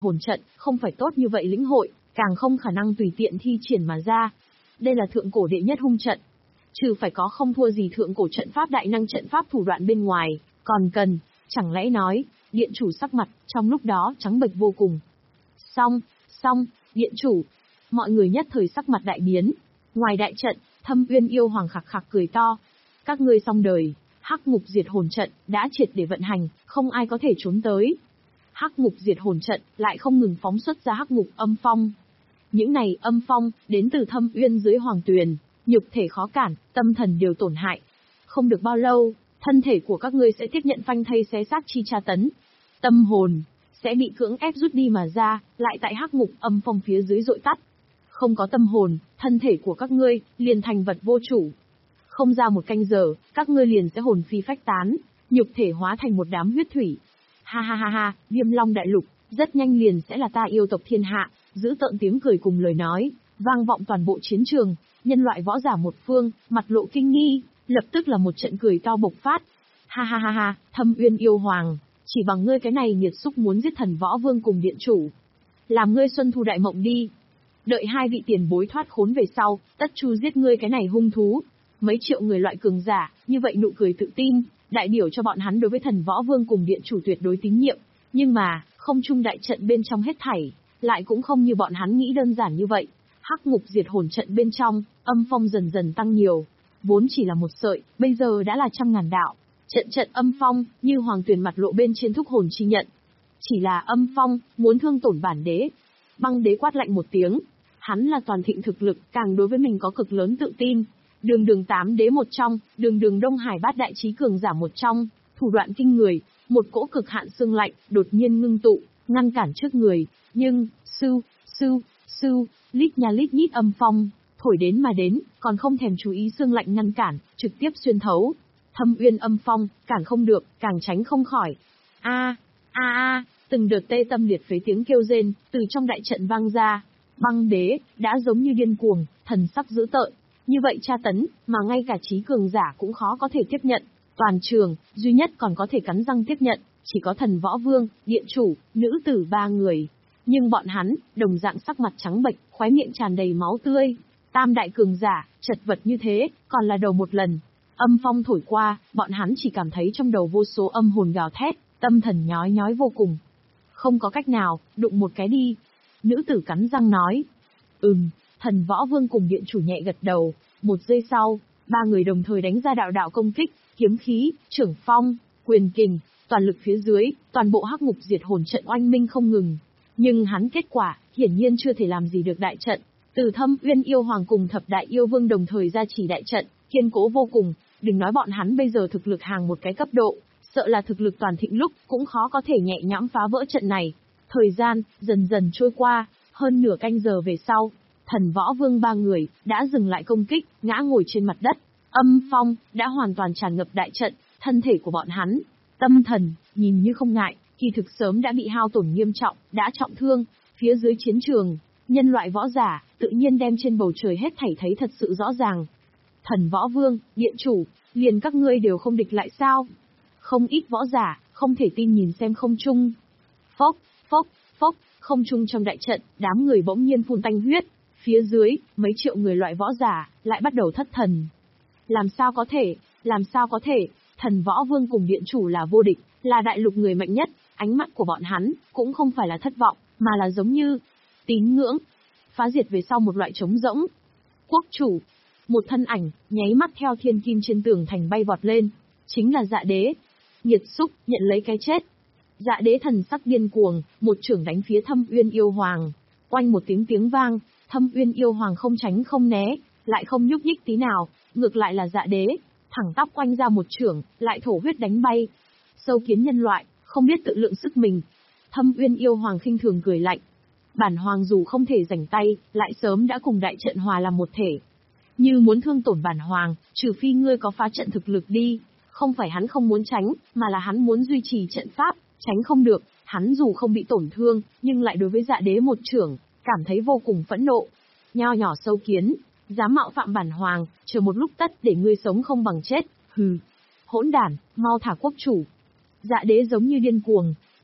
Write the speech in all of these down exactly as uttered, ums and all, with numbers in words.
hồn trận, không phải tốt như vậy lĩnh hội, càng không khả năng tùy tiện thi triển mà ra. Đây là thượng cổ đệ nhất hung trận. Trừ phải có không thua gì thượng cổ trận pháp đại năng trận pháp thủ đoạn bên ngoài, còn cần, chẳng lẽ nói, điện chủ sắc mặt, trong lúc đó trắng bệch vô cùng. Xong, xong, điện chủ. Mọi người nhất thời sắc mặt đại biến. Ngoài đại trận, Thâm Uyên yêu hoàng khạc khạc cười to. Các ngươi xong đời, Hắc Ngục Diệt Hồn trận đã triệt để vận hành, không ai có thể trốn tới. Hắc Ngục Diệt Hồn trận lại không ngừng phóng xuất ra hắc ngục âm phong. Những này âm phong đến từ Thâm Uyên dưới hoàng tuyền, nhục thể khó cản, tâm thần đều tổn hại. Không được bao lâu, thân thể của các ngươi sẽ tiếp nhận phanh thây xé xác chi tra tấn. Tâm hồn sẽ bị cưỡng ép rút đi mà ra, lại tại hắc ngục âm phong phía dưới dội tắt. Không có tâm hồn, thân thể của các ngươi liền thành vật vô chủ. Không ra một canh giờ, các ngươi liền sẽ hồn phi phách tán, nhục thể hóa thành một đám huyết thủy. Ha ha ha ha, Viêm Long đại lục, rất nhanh liền sẽ là ta yêu tộc thiên hạ, giữ tợn tiếng cười cùng lời nói, vang vọng toàn bộ chiến trường, nhân loại võ giả một phương, mặt lộ kinh nghi, lập tức là một trận cười to bộc phát. Ha ha ha ha, Thâm Uyên yêu hoàng, chỉ bằng ngươi cái này nghiệt xúc muốn giết thần võ vương cùng điện chủ. Làm ngươi xuân thu đại mộng đi. Đợi hai vị tiền bối thoát khốn về sau, tất chu giết ngươi cái này hung thú. Mấy triệu người loại cường giả, như vậy nụ cười tự tin, đại biểu cho bọn hắn đối với thần võ vương cùng điện chủ tuyệt đối tín nhiệm. Nhưng mà, không chung đại trận bên trong hết thảy, lại cũng không như bọn hắn nghĩ đơn giản như vậy. Hắc Ngục Diệt Hồn trận bên trong, âm phong dần dần tăng nhiều. Vốn chỉ là một sợi, bây giờ đã là trăm ngàn đạo. Trận trận âm phong, như hoàng tuyền mặt lộ bên trên thúc hồn chi nhận. Chỉ là âm phong, muốn thương tổn bản đế. Băng đế quát lạnh một tiếng. Hắn là toàn thịnh thực lực, càng đối với mình có cực lớn tự tin. Đường đường tám đế một trong, đường đường Đông Hải bát đại trí cường giả một trong, thủ đoạn kinh người, một cỗ cực hạn xương lạnh, đột nhiên ngưng tụ, ngăn cản trước người, nhưng, sưu, sưu, sưu, lít nha lít nhít âm phong, thổi đến mà đến, còn không thèm chú ý xương lạnh ngăn cản, trực tiếp xuyên thấu. Thâm Uyên âm phong, cản không được, càng tránh không khỏi. A, a a, từng đợt tê tâm liệt phế tiếng kêu rên, từ trong đại trận vang ra. Băng đế, đã giống như điên cuồng, thần sắc dữ tợn. Như vậy tra tấn, mà ngay cả trí cường giả cũng khó có thể tiếp nhận. Toàn trường, duy nhất còn có thể cắn răng tiếp nhận, chỉ có thần võ vương, điện chủ, nữ tử ba người. Nhưng bọn hắn, đồng dạng sắc mặt trắng bệch, khóe miệng tràn đầy máu tươi. Tam đại cường giả, chật vật như thế, còn là đầu một lần. Âm phong thổi qua, bọn hắn chỉ cảm thấy trong đầu vô số âm hồn gào thét, tâm thần nhói nhói vô cùng. Không có cách nào, đụng một cái đi. Nữ tử cắn răng nói. Ừm, thần võ vương cùng điện chủ nhẹ gật đầu. Một giây sau, ba người đồng thời đánh ra đạo đạo công kích, kiếm khí, trưởng phong, quyền kình, toàn lực phía dưới, toàn bộ Hắc Ngục Diệt Hồn trận oanh minh không ngừng. Nhưng hắn kết quả, hiển nhiên chưa thể làm gì được đại trận. Từ Thâm Uyên yêu hoàng cùng thập đại yêu vương đồng thời ra chỉ đại trận, kiên cố vô cùng, đừng nói bọn hắn bây giờ thực lực hàng một cái cấp độ, sợ là thực lực toàn thịnh lúc, cũng khó có thể nhẹ nhõm phá vỡ trận này. Thời gian, dần dần trôi qua, hơn nửa canh giờ về sau, thần võ vương ba người, đã dừng lại công kích, ngã ngồi trên mặt đất. Âm phong, đã hoàn toàn tràn ngập đại trận, thân thể của bọn hắn. Tâm thần, nhìn như không ngại, kỳ thực sớm đã bị hao tổn nghiêm trọng, đã trọng thương. Phía dưới chiến trường, nhân loại võ giả, tự nhiên đem trên bầu trời hết thảy thấy thật sự rõ ràng. Thần võ vương, điện chủ, liền các ngươi đều không địch lại sao? Không ít võ giả, không thể tin nhìn xem không trung. Phốc, phốc, phốc, không trung trong đại trận, đám người bỗng nhiên phun tanh huyết. Phía dưới, mấy triệu người loại võ giả, lại bắt đầu thất thần. Làm sao có thể, làm sao có thể, thần võ vương cùng điện chủ là vô địch, là đại lục người mạnh nhất, ánh mắt của bọn hắn, cũng không phải là thất vọng, mà là giống như tín ngưỡng. Phá diệt về sau một loại trống rỗng. Quốc chủ, một thân ảnh, nháy mắt theo thiên kim trên tường thành bay vọt lên. Chính là Dạ Đế. Nghiệt xúc, nhận lấy cái chết. Dạ Đế thần sắc điên cuồng, một chưởng đánh phía Thâm Uyên yêu hoàng. Oanh một tiếng tiếng vang, Thâm Uyên yêu hoàng không tránh không né, lại không nhúc nhích tí nào, ngược lại là Dạ Đế, thẳng tắp oanh ra một chưởng, lại thổ huyết đánh bay. Sâu kiến nhân loại, không biết tự lượng sức mình. Thâm Uyên yêu hoàng khinh thường cười lạnh. Bản hoàng dù không thể rảnh tay, lại sớm đã cùng đại trận hòa làm một thể. Như muốn thương tổn bản hoàng, trừ phi ngươi có phá trận thực lực đi. Không phải hắn không muốn tránh, mà là hắn muốn duy trì trận pháp, tránh không được. Hắn dù không bị tổn thương, nhưng lại đối với Dạ Đế một chưởng, cảm thấy vô cùng phẫn nộ. Nho nhỏ sâu kiến, dám mạo phạm bản hoàng, chờ một lúc tất để ngươi sống không bằng chết. Hừ, hỗn đản, mau thả quốc chủ. Dạ Đế giống như điên cuồng,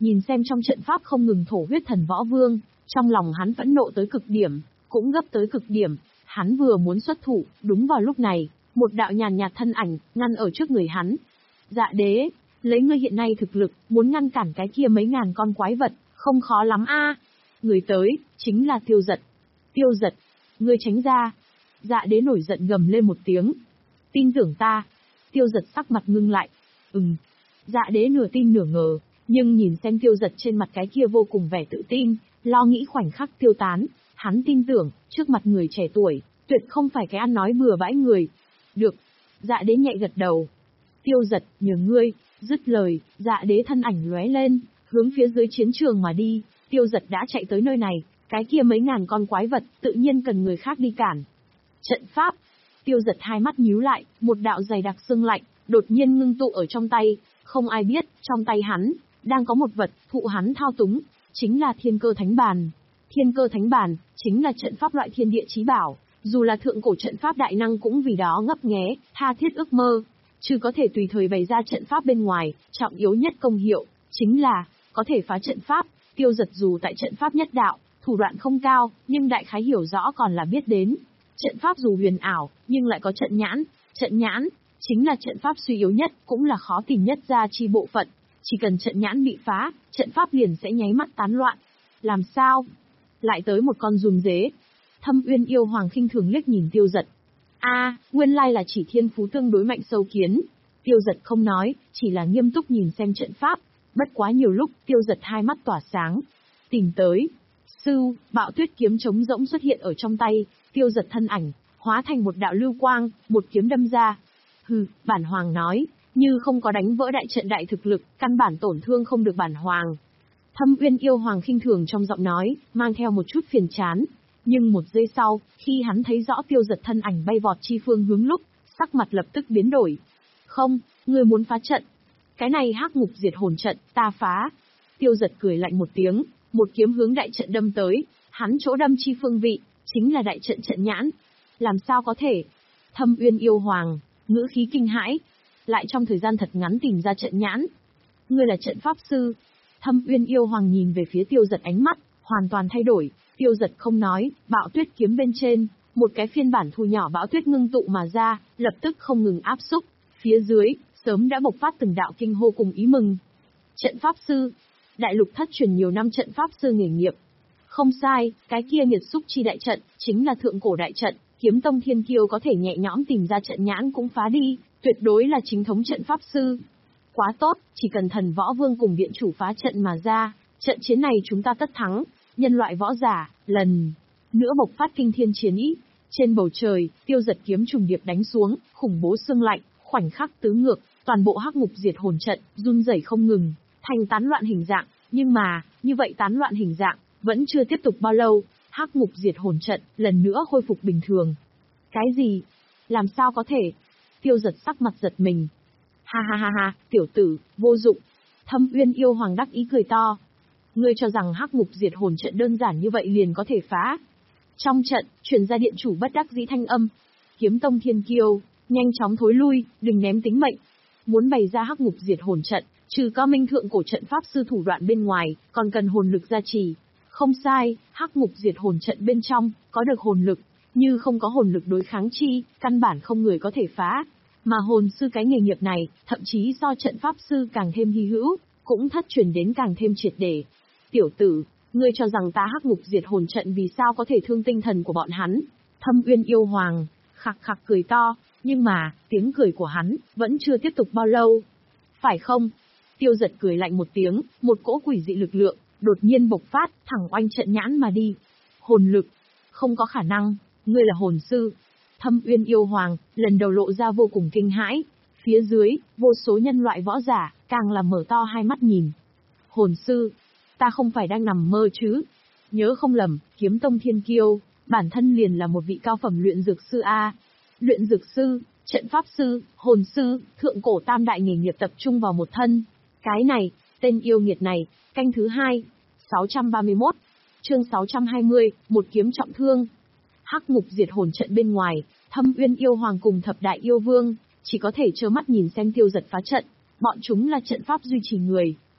Nhìn xem trong trận pháp không ngừng thổ huyết thần võ vương, trong lòng hắn phẫn nộ tới cực điểm, cũng gấp tới cực điểm. Hắn vừa muốn xuất thủ, đúng vào lúc này, một đạo nhàn nhạt thân ảnh, ngăn ở trước người hắn. Dạ đế, lấy ngươi hiện nay thực lực, muốn ngăn cản cái kia mấy ngàn con quái vật, không khó lắm a. Người tới, chính là Tiêu Giật. Tiêu Giật, ngươi tránh ra. Dạ đế nổi giận gầm lên một tiếng. Tin tưởng ta. Tiêu Giật sắc mặt ngưng lại. Ừm. Dạ đế nửa tin nửa ngờ, nhưng nhìn xem Tiêu Giật trên mặt cái kia vô cùng vẻ tự tin, lo nghĩ khoảnh khắc tiêu tán, hắn tin tưởng, trước mặt người trẻ tuổi, tuyệt không phải cái ăn nói bừa bãi người. Được. Dạ đế nhẹ gật đầu. Tiêu Giật, nhờ ngươi. Dứt lời, dạ đế thân ảnh lóe lên, hướng phía dưới chiến trường mà đi. Tiêu Giật đã chạy tới nơi này, cái kia mấy ngàn con quái vật, tự nhiên cần người khác đi cản. Trận pháp. Tiêu Giật hai mắt nhíu lại, một đạo dày đặc sương lạnh, đột nhiên ngưng tụ ở trong tay. Không ai biết, trong tay hắn, đang có một vật, thụ hắn thao túng, chính là Thiên Cơ Thánh Bàn. Thiên Cơ Thánh Bàn, chính là trận pháp loại thiên địa chí bảo, dù là thượng cổ trận pháp đại năng cũng vì đó ngấp nghé, tha thiết ước mơ. Chứ có thể tùy thời bày ra trận pháp bên ngoài, trọng yếu nhất công hiệu, chính là, có thể phá trận pháp. Tiêu Giật dù tại trận pháp nhất đạo, thủ đoạn không cao, nhưng đại khái hiểu rõ còn là biết đến. Trận pháp dù huyền ảo, nhưng lại có trận nhãn. Trận nhãn, chính là trận pháp suy yếu nhất, cũng là khó tìm nhất ra chi bộ phận. Chỉ cần trận nhãn bị phá, trận pháp liền sẽ nháy mắt tán loạn. Làm sao? Lại tới một con giun dế. Thâm Uyên yêu hoàng khinh thường liếc nhìn Tiêu Giật. A, à, nguyên lai là chỉ thiên phú tương đối mạnh sâu kiến. Tiêu Giật không nói, chỉ là nghiêm túc nhìn xem trận pháp. Bất quá nhiều lúc, Tiêu Giật hai mắt tỏa sáng. Tìm tới. Sưu, bạo tuyết kiếm trống rỗng xuất hiện ở trong tay. Tiêu Giật thân ảnh, hóa thành một đạo lưu quang, một kiếm đâm ra. Hừ, bản hoàng nói, như không có đánh vỡ đại trận đại thực lực, căn bản tổn thương không được bản hoàng. Thâm Uyên yêu hoàng khinh thường trong giọng nói, mang theo một chút phiền chán. Nhưng một giây sau, khi hắn thấy rõ Tiêu Giật thân ảnh bay vọt chi phương hướng lúc, sắc mặt lập tức biến đổi. Không, ngươi muốn phá trận. Cái này hắc ngục diệt hồn trận, ta phá. Tiêu Giật cười lạnh một tiếng, một kiếm hướng đại trận đâm tới, hắn chỗ đâm chi phương vị, chính là đại trận trận nhãn. Làm sao có thể? Thâm Uyên yêu hoàng, ngữ khí kinh hãi, lại trong thời gian thật ngắn tìm ra trận nhãn. Ngươi là trận pháp sư. Thâm Uyên yêu hoàng nhìn về phía Tiêu Giật, ánh mắt hoàn toàn thay đổi. Tiêu Giật không nói, bạo tuyết kiếm bên trên, một cái phiên bản thu nhỏ bão tuyết ngưng tụ mà ra, lập tức không ngừng áp xúc. Phía dưới, sớm đã bộc phát từng đạo kinh hô cùng ý mừng. Trận pháp sư. Đại lục thất truyền nhiều năm trận pháp sư nghề nghiệp. Không sai, cái kia nghiệt xúc chi đại trận, chính là thượng cổ đại trận, kiếm tông thiên kiêu có thể nhẹ nhõm tìm ra trận nhãn cũng phá đi, tuyệt đối là chính thống trận pháp sư. Quá tốt, chỉ cần thần võ vương cùng viện chủ phá trận mà ra, trận chiến này chúng ta tất thắng. Nhân loại võ giả, lần nữa bộc phát kinh thiên chiến ý. Trên bầu trời, Tiêu Giật kiếm trùng điệp đánh xuống, khủng bố sương lạnh, khoảnh khắc tứ ngược, toàn bộ hắc ngục diệt hồn trận, run rẩy không ngừng, thành tán loạn hình dạng. Nhưng mà, như vậy tán loạn hình dạng, vẫn chưa tiếp tục bao lâu, hắc ngục diệt hồn trận, lần nữa khôi phục bình thường. Cái gì? Làm sao có thể? Tiêu Giật sắc mặt giật mình. Ha ha ha ha, tiểu tử, vô dụng. Thâm Uyên yêu hoàng đắc ý cười to. Ngươi cho rằng hắc ngục diệt hồn trận đơn giản như vậy liền có thể phá? Trong trận, truyền ra điện chủ bất đắc dĩ thanh âm. Kiếm tông thiên kiêu, nhanh chóng thối lui, đừng ném tính mệnh. Muốn bày ra hắc ngục diệt hồn trận, trừ cao minh thượng cổ trận pháp sư thủ đoạn bên ngoài, còn cần hồn lực gia trì. Không sai, hắc ngục diệt hồn trận bên trong, có được hồn lực, như không có hồn lực đối kháng chi, căn bản không người có thể phá. Mà hồn sư cái nghề nghiệp này, thậm chí so trận pháp sư càng thêm hy hữu, cũng thất truyền đến càng thêm triệt để. Tiểu tử, ngươi cho rằng ta hắc ngục diệt hồn trận vì sao có thể thương tinh thần của bọn hắn? Thâm Uyên yêu hoàng, khặc khặc cười to, nhưng mà, tiếng cười của hắn, vẫn chưa tiếp tục bao lâu. Phải không? Tiêu Giật cười lạnh một tiếng, một cỗ quỷ dị lực lượng, đột nhiên bộc phát, thẳng oanh trận nhãn mà đi. Hồn lực, không có khả năng, ngươi là hồn sư. Thâm Uyên yêu hoàng, lần đầu lộ ra vô cùng kinh hãi. Phía dưới, vô số nhân loại võ giả, càng là mở to hai mắt nhìn. Hồn sư, ta không phải đang nằm mơ chứ? Nhớ không lầm, kiếm tông thiên kiêu, bản thân liền là một vị cao phẩm luyện dược sư A. Luyện dược sư, trận pháp sư, hồn sư, thượng cổ tam đại nghề nghiệp tập trung vào một thân. Cái này, tên yêu nghiệt này, canh thứ hai, sáu trăm ba mươi mốt, chương sáu trăm hai mươi, một kiếm trọng thương. Hắc ngục diệt hồn trận bên ngoài, Thâm Uyên yêu hoàng cùng thập đại yêu vương, chỉ có thể trơ mắt nhìn xem Tiêu Giật phá trận. Bọn chúng là trận pháp duy trì người,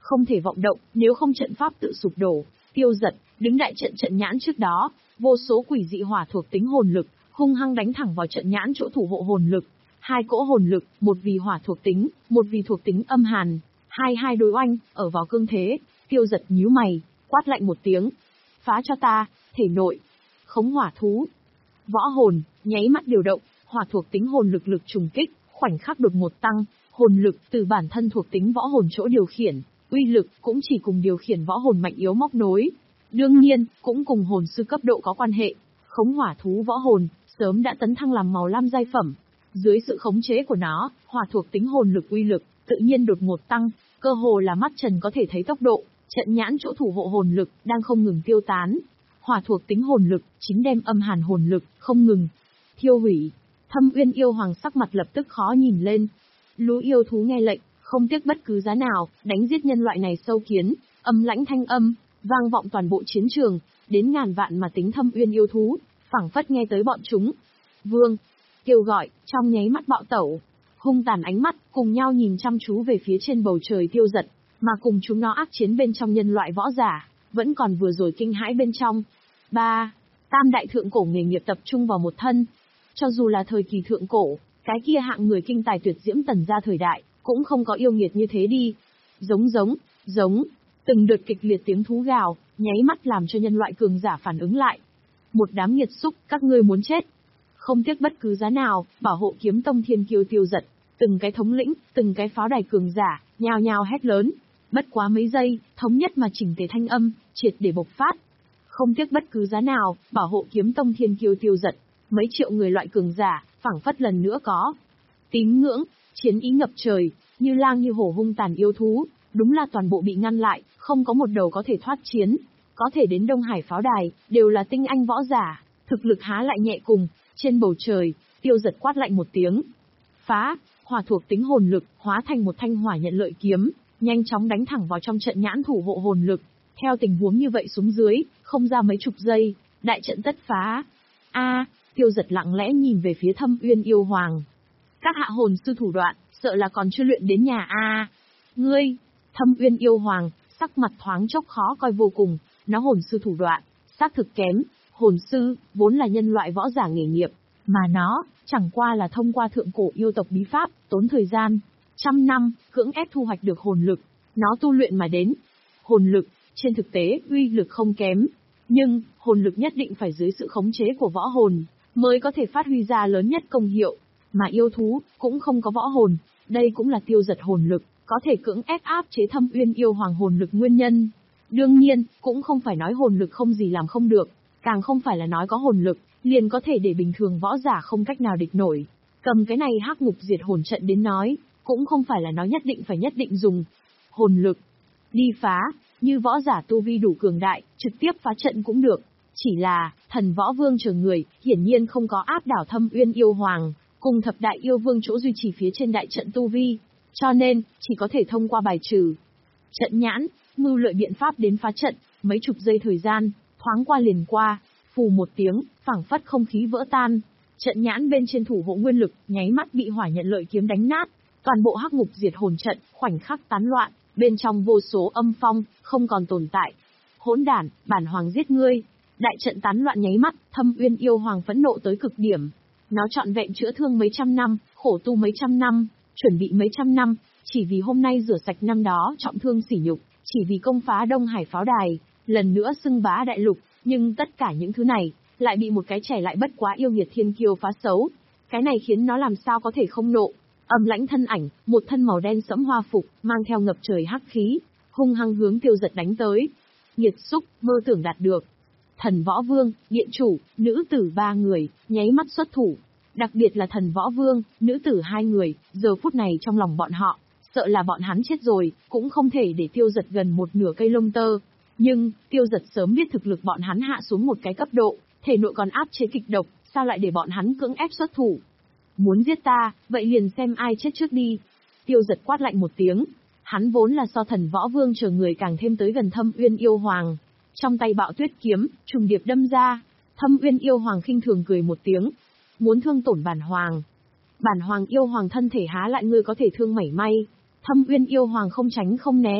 Không thể vọng động, nếu không trận pháp tự sụp đổ. Tiêu Dật, đứng đại trận trận nhãn trước đó, vô số quỷ dị hỏa thuộc tính hồn lực, hung hăng đánh thẳng vào trận nhãn chỗ thủ hộ hồn lực. Hai cỗ hồn lực, một vì hỏa thuộc tính, một vì thuộc tính âm hàn. Hai hai đối oanh, ở vào cương thế. Tiêu Dật nhíu mày, quát lạnh một tiếng. Phá cho ta, thể nội. Khống hỏa thú. Võ hồn, nháy mắt điều động, hỏa thuộc tính hồn lực lực trùng kích, khoảnh khắc đột ngột tăng, hồn lực từ bản thân thuộc tính võ hồn chỗ điều khiển, uy lực cũng chỉ cùng điều khiển võ hồn mạnh yếu móc nối. Đương nhiên, cũng cùng hồn sư cấp độ có quan hệ. Khống hỏa thú võ hồn, sớm đã tấn thăng làm màu lam giai phẩm. Dưới sự khống chế của nó, hỏa thuộc tính hồn lực uy lực, tự nhiên đột ngột tăng, cơ hồ là mắt trần có thể thấy tốc độ, trận nhãn chỗ thủ hộ hồn lực, đang không ngừng tiêu tán. Hỏa thuộc tính hồn lực, chính đem âm hàn hồn lực, không ngừng thiêu hủy. Thâm Uyên yêu hoàng sắc mặt lập tức khó nhìn lên. Lũ yêu thú nghe lệnh, không tiếc bất cứ giá nào, đánh giết nhân loại này sâu kiến, âm lãnh thanh âm, vang vọng toàn bộ chiến trường, đến ngàn vạn mà tính Thâm Uyên yêu thú, phảng phất nghe tới bọn chúng. Vương, kêu gọi, trong nháy mắt bạo tẩu, hung tàn ánh mắt, cùng nhau nhìn chăm chú về phía trên bầu trời Tiêu Dật, mà cùng chúng nó ác chiến bên trong nhân loại võ giả, vẫn còn vừa rồi kinh hãi bên trong. Ba, tam đại thượng cổ nghề nghiệp tập trung vào một thân. Cho dù là thời kỳ thượng cổ, cái kia hạng người kinh tài tuyệt diễm Tần gia thời đại, cũng không có yêu nghiệt như thế đi. Giống giống, giống, từng đợt kịch liệt tiếng thú gào, nháy mắt làm cho nhân loại cường giả phản ứng lại. Một đám nghiệt xúc, các ngươi muốn chết. Không tiếc bất cứ giá nào, bảo hộ kiếm tông thiên kiêu Tiêu Dật, từng cái thống lĩnh, từng cái pháo đài cường giả, nhao nhao hét lớn. Bất quá mấy giây, thống nhất mà chỉnh tề thanh âm, triệt để bộc phát. Không tiếc bất cứ giá nào, bảo hộ kiếm tông thiên kiêu Tiêu Dật, mấy triệu người loại cường giả, phảng phất lần nữa có tín ngưỡng, chiến ý ngập trời, như lang như hổ hung tàn yêu thú, đúng là toàn bộ bị ngăn lại, không có một đầu có thể thoát chiến. Có thể đến Đông Hải pháo đài, đều là tinh anh võ giả, thực lực há lại nhẹ cùng. Trên bầu trời, Tiêu Dật quát lạnh một tiếng. Phá, hỏa thuộc tính hồn lực, hóa thành một thanh hỏa nhận lợi kiếm, nhanh chóng đánh thẳng vào trong trận nhãn thủ hộ hồn lực. Theo tình huống như vậy xuống dưới, không ra mấy chục giây, đại trận tất phá. A, Tiêu Dật lặng lẽ nhìn về phía Thâm Uyên yêu hoàng. Các hạ hồn sư thủ đoạn, sợ là còn chưa luyện đến nhà a. Ngươi, Thâm Uyên yêu hoàng, sắc mặt thoáng chốc khó coi vô cùng, nó hồn sư thủ đoạn, xác thực kém. Hồn sư, vốn là nhân loại võ giả nghề nghiệp, mà nó, chẳng qua là thông qua thượng cổ yêu tộc bí pháp, tốn thời gian, trăm năm, cưỡng ép thu hoạch được hồn lực, nó tu luyện mà đến. Hồn lực, trên thực tế, uy lực không kém, nhưng, hồn lực nhất định phải dưới sự khống chế của võ hồn, mới có thể phát huy ra lớn nhất công hiệu, mà yêu thú, cũng không có võ hồn, đây cũng là Tiêu Dật hồn lực, có thể cưỡng ép áp chế Thâm Uyên yêu hoàng hồn lực nguyên nhân. Đương nhiên, cũng không phải nói hồn lực không gì làm không được. Càng không phải là nói có hồn lực, liền có thể để bình thường võ giả không cách nào địch nổi. Cầm cái này hắc ngục diệt hồn trận đến nói, cũng không phải là nói nhất định phải nhất định dùng hồn lực. Đi phá, như võ giả tu vi đủ cường đại, trực tiếp phá trận cũng được. Chỉ là, thần võ vương chờ người, hiển nhiên không có áp đảo Thâm Uyên yêu hoàng, cùng thập đại yêu vương chỗ duy trì phía trên đại trận tu vi. Cho nên, chỉ có thể thông qua bài trừ trận nhãn, mưu lợi biện pháp đến phá trận, mấy chục giây thời gian. Thoáng qua liền qua, phù một tiếng, phảng phất không khí vỡ tan. Trận nhãn bên trên thủ hộ nguyên lực, nháy mắt bị hỏa nhận lợi kiếm đánh nát. Toàn bộ hắc ngục diệt hồn trận, khoảnh khắc tán loạn, bên trong vô số âm phong, không còn tồn tại. Hỗn đản, bản hoàng giết ngươi. Đại trận tán loạn nháy mắt, Thâm Uyên yêu hoàng phẫn nộ tới cực điểm. Nó trọn vẹn chữa thương mấy trăm năm, khổ tu mấy trăm năm, chuẩn bị mấy trăm năm, chỉ vì hôm nay rửa sạch năm đó trọng thương sỉ nhục, chỉ vì công phá Đông Hải pháo đài. Lần nữa xưng bá đại lục, nhưng tất cả những thứ này, lại bị một cái trẻ lại bất quá yêu nghiệt thiên kiêu phá xấu. Cái này khiến nó làm sao có thể không nộ. Âm lãnh thân ảnh, một thân màu đen sẫm hoa phục, mang theo ngập trời hắc khí, hung hăng hướng Tiêu Dật đánh tới. Nghiệt xúc, mơ tưởng đạt được. Thần võ vương, điện chủ, nữ tử ba người, nháy mắt xuất thủ. Đặc biệt là thần võ vương, nữ tử hai người, giờ phút này trong lòng bọn họ, sợ là bọn hắn chết rồi, cũng không thể để Tiêu Dật gần một nửa cây lông tơ. Nhưng, Tiêu Dật sớm biết thực lực bọn hắn hạ xuống một cái cấp độ, thể nội còn áp chế kịch độc, sao lại để bọn hắn cưỡng ép xuất thủ. Muốn giết ta, vậy liền xem ai chết trước đi. Tiêu Dật quát lạnh một tiếng, hắn vốn là so thần võ vương chờ người càng thêm tới gần Thâm Uyên yêu hoàng. Trong tay bạo tuyết kiếm, trùng điệp đâm ra, Thâm Uyên yêu hoàng khinh thường cười một tiếng. Muốn thương tổn bản hoàng. Bản hoàng yêu hoàng thân thể há lại ngươi có thể thương mảy may. Thâm Uyên yêu hoàng không tránh không né,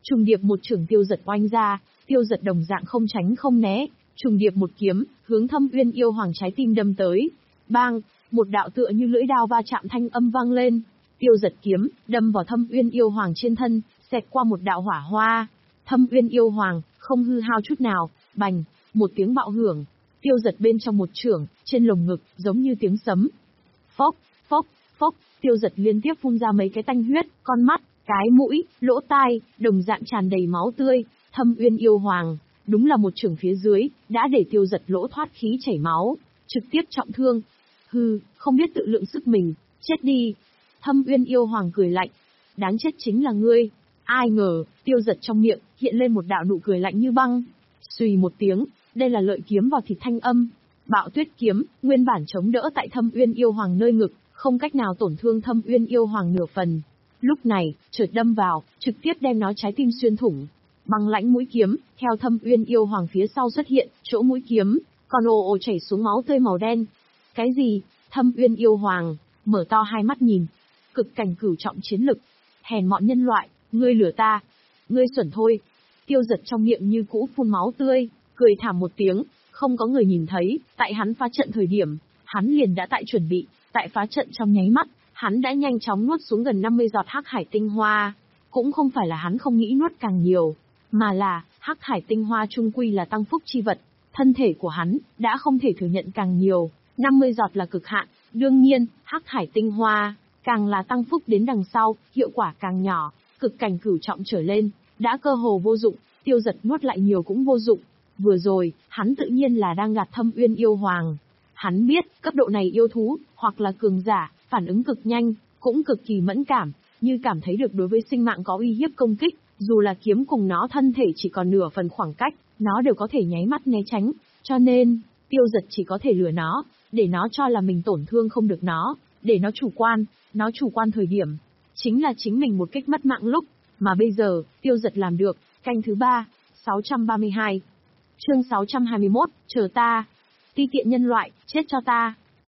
Trùng điệp một chưởng tiêu giật oanh ra, tiêu giật đồng dạng không tránh không né, trùng điệp một kiếm, hướng Thâm Uyên yêu hoàng trái tim đâm tới. Bang, một đạo tựa như lưỡi đao va chạm thanh âm vang lên. Tiêu giật kiếm, đâm vào Thâm Uyên yêu hoàng trên thân, xẹt qua một đạo hỏa hoa. Thâm Uyên yêu hoàng, không hư hao chút nào, bành, một tiếng bạo hưởng. Tiêu giật bên trong một chưởng, trên lồng ngực, giống như tiếng sấm. Phốc, phốc, phốc, tiêu giật liên tiếp phun ra mấy cái tanh huyết, con mắt, cái mũi, lỗ tai, đồng dạng tràn đầy máu tươi. Thâm Uyên yêu hoàng, đúng là một chưởng phía dưới, đã để tiêu giật lỗ thoát khí chảy máu, trực tiếp trọng thương. Hừ, không biết tự lượng sức mình, chết đi. Thâm Uyên yêu hoàng cười lạnh. Đáng chết chính là ngươi. Ai ngờ, tiêu giật trong miệng, hiện lên một đạo nụ cười lạnh như băng. Xùy một tiếng, đây là lợi kiếm vào thịt thanh âm. Bạo tuyết kiếm, nguyên bản chống đỡ tại Thâm Uyên yêu hoàng nơi ngực, không cách nào tổn thương Thâm Uyên yêu hoàng nửa phần. Lúc này, chợt đâm vào, trực tiếp đem nó trái tim xuyên thủng. Băng lãnh mũi kiếm, theo Thâm Uyên yêu hoàng phía sau xuất hiện, chỗ mũi kiếm, còn ồ ồ chảy xuống máu tươi màu đen. Cái gì? Thâm Uyên yêu hoàng, mở to hai mắt nhìn. Cực cảnh cửu trọng chiến lực. Hèn mọn nhân loại, ngươi lừa ta. Ngươi xuẩn thôi. Tiêu giật trong miệng như cũ phun máu tươi, cười thảm một tiếng, không có người nhìn thấy, tại hắn phá trận thời điểm, hắn liền đã tại chuẩn bị, tại phá trận trong nháy mắt, hắn đã nhanh chóng nuốt xuống gần năm mươi giọt hắc hải tinh hoa. Cũng không phải là hắn không nghĩ nuốt càng nhiều, mà là, hắc hải tinh hoa trung quy là tăng phúc chi vật, thân thể của hắn, đã không thể thừa nhận càng nhiều, năm mươi giọt là cực hạn, đương nhiên, hắc hải tinh hoa, càng là tăng phúc đến đằng sau, hiệu quả càng nhỏ, cực cảnh cửu trọng trở lên, đã cơ hồ vô dụng, tiêu giật nuốt lại nhiều cũng vô dụng. Vừa rồi, hắn tự nhiên là đang gạt Thâm Uyên yêu hoàng. Hắn biết, cấp độ này yêu thú, hoặc là cường giả, phản ứng cực nhanh, cũng cực kỳ mẫn cảm, như cảm thấy được đối với sinh mạng có uy hiếp công kích, dù là kiếm cùng nó thân thể chỉ còn nửa phần khoảng cách, nó đều có thể nháy mắt né tránh, cho nên, tiêu giật chỉ có thể lừa nó, để nó cho là mình tổn thương không được nó, để nó chủ quan, nó chủ quan thời điểm, chính là chính mình một kích mất mạng lúc, mà bây giờ, tiêu giật làm được, canh thứ ba, sáu trăm ba mươi hai. Chương sáu trăm hai mươi mốt, chờ ta. Ti tiện nhân loại, chết cho ta.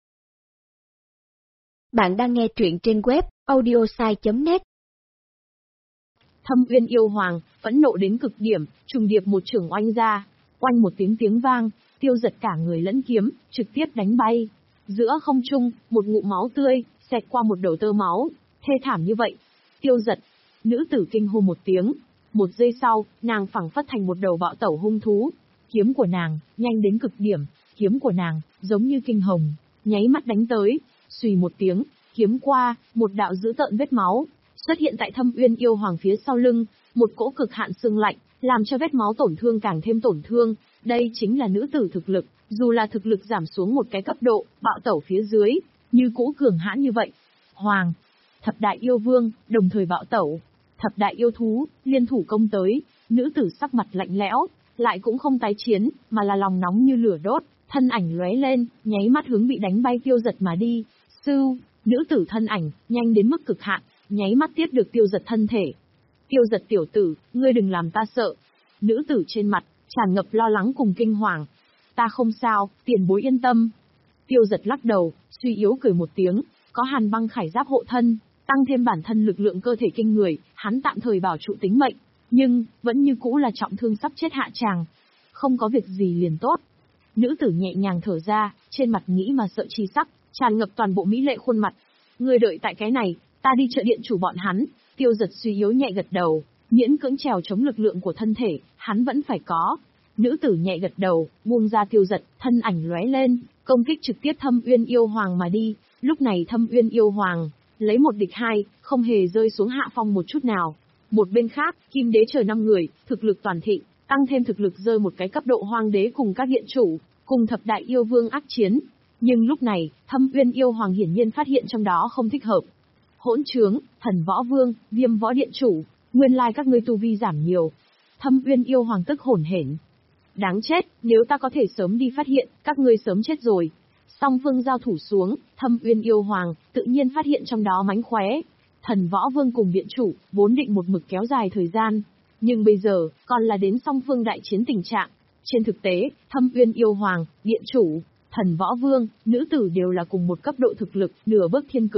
Bạn đang nghe truyện trên web audiosai chấm net. Thâm Uyên yêu hoàng, phẫn nộ đến cực điểm, trùng điệp một chưởng oanh ra, oanh một tiếng tiếng vang, tiêu giật cả người lẫn kiếm, trực tiếp đánh bay. Giữa không trung, một ngụm máu tươi, xẹt qua một đầu tơ máu, thê thảm như vậy. Tiêu giật, nữ tử kinh hô một tiếng, một giây sau, nàng phẳng phất thành một đầu bạo tẩu hung thú. Kiếm của nàng, nhanh đến cực điểm, kiếm của nàng, giống như kinh hồng, nháy mắt đánh tới, xùy một tiếng, kiếm qua, một đạo dữ tợn vết máu, xuất hiện tại Thâm Uyên yêu hoàng phía sau lưng, một cỗ cực hạn sương lạnh, làm cho vết máu tổn thương càng thêm tổn thương, đây chính là nữ tử thực lực, dù là thực lực giảm xuống một cái cấp độ, bạo tẩu phía dưới, như cũ cường hãn như vậy. Hoàng, thập đại yêu vương, đồng thời bạo tẩu, thập đại yêu thú, liên thủ công tới, nữ tử sắc mặt lạnh lẽo, lại cũng không tái chiến, mà là lòng nóng như lửa đốt, thân ảnh lóe lên, nháy mắt hướng bị đánh bay tiêu giật mà đi. Sưu, nữ tử thân ảnh, nhanh đến mức cực hạn, nháy mắt tiếp được tiêu giật thân thể. Tiêu giật tiểu tử, ngươi đừng làm ta sợ. Nữ tử trên mặt, tràn ngập lo lắng cùng kinh hoàng. Ta không sao, tiền bối yên tâm. Tiêu giật lắc đầu, suy yếu cười một tiếng, có hàn băng khải giáp hộ thân, tăng thêm bản thân lực lượng cơ thể kinh người, hắn tạm thời bảo trụ tính mệnh. Nhưng, vẫn như cũ là trọng thương sắp chết hạ tràng. Không có việc gì liền tốt. Nữ tử nhẹ nhàng thở ra, trên mặt nghĩ mà sợ chi sắc, tràn ngập toàn bộ mỹ lệ khuôn mặt. Ngươi đợi tại cái này, ta đi trợ điện chủ bọn hắn. Tiêu giật suy yếu nhẹ gật đầu, miễn cưỡng trèo chống lực lượng của thân thể, hắn vẫn phải có. Nữ tử nhẹ gật đầu, buông ra tiêu giật, thân ảnh lóe lên, công kích trực tiếp Thâm Uyên yêu hoàng mà đi. Lúc này Thâm Uyên yêu hoàng, lấy một địch hai, không hề rơi xuống hạ phong một chút nào. Một bên khác, Kim Đế chờ năm người, thực lực toàn thịnh, tăng thêm thực lực rơi một cái cấp độ Hoang Đế cùng các điện chủ, cùng thập đại yêu vương ác chiến. Nhưng lúc này, Thâm Uyên yêu hoàng hiển nhiên phát hiện trong đó không thích hợp. Hỗn trướng, Thần Võ Vương, Viêm Võ Điện chủ, nguyên lai các ngươi tu vi giảm nhiều. Thâm Uyên yêu hoàng tức hổn hển. Đáng chết, nếu ta có thể sớm đi phát hiện, các ngươi sớm chết rồi. Song phương giao thủ xuống, Thâm Uyên yêu hoàng, tự nhiên phát hiện trong đó mánh khóe. Thần Võ Vương cùng Điện chủ, vốn định một mực kéo dài thời gian. Nhưng bây giờ, còn là đến song phương đại chiến tình trạng. Trên thực tế, Thâm Uyên yêu hoàng, Điện chủ, Thần Võ Vương, nữ tử đều là cùng một cấp độ thực lực, nửa bước thiên cực.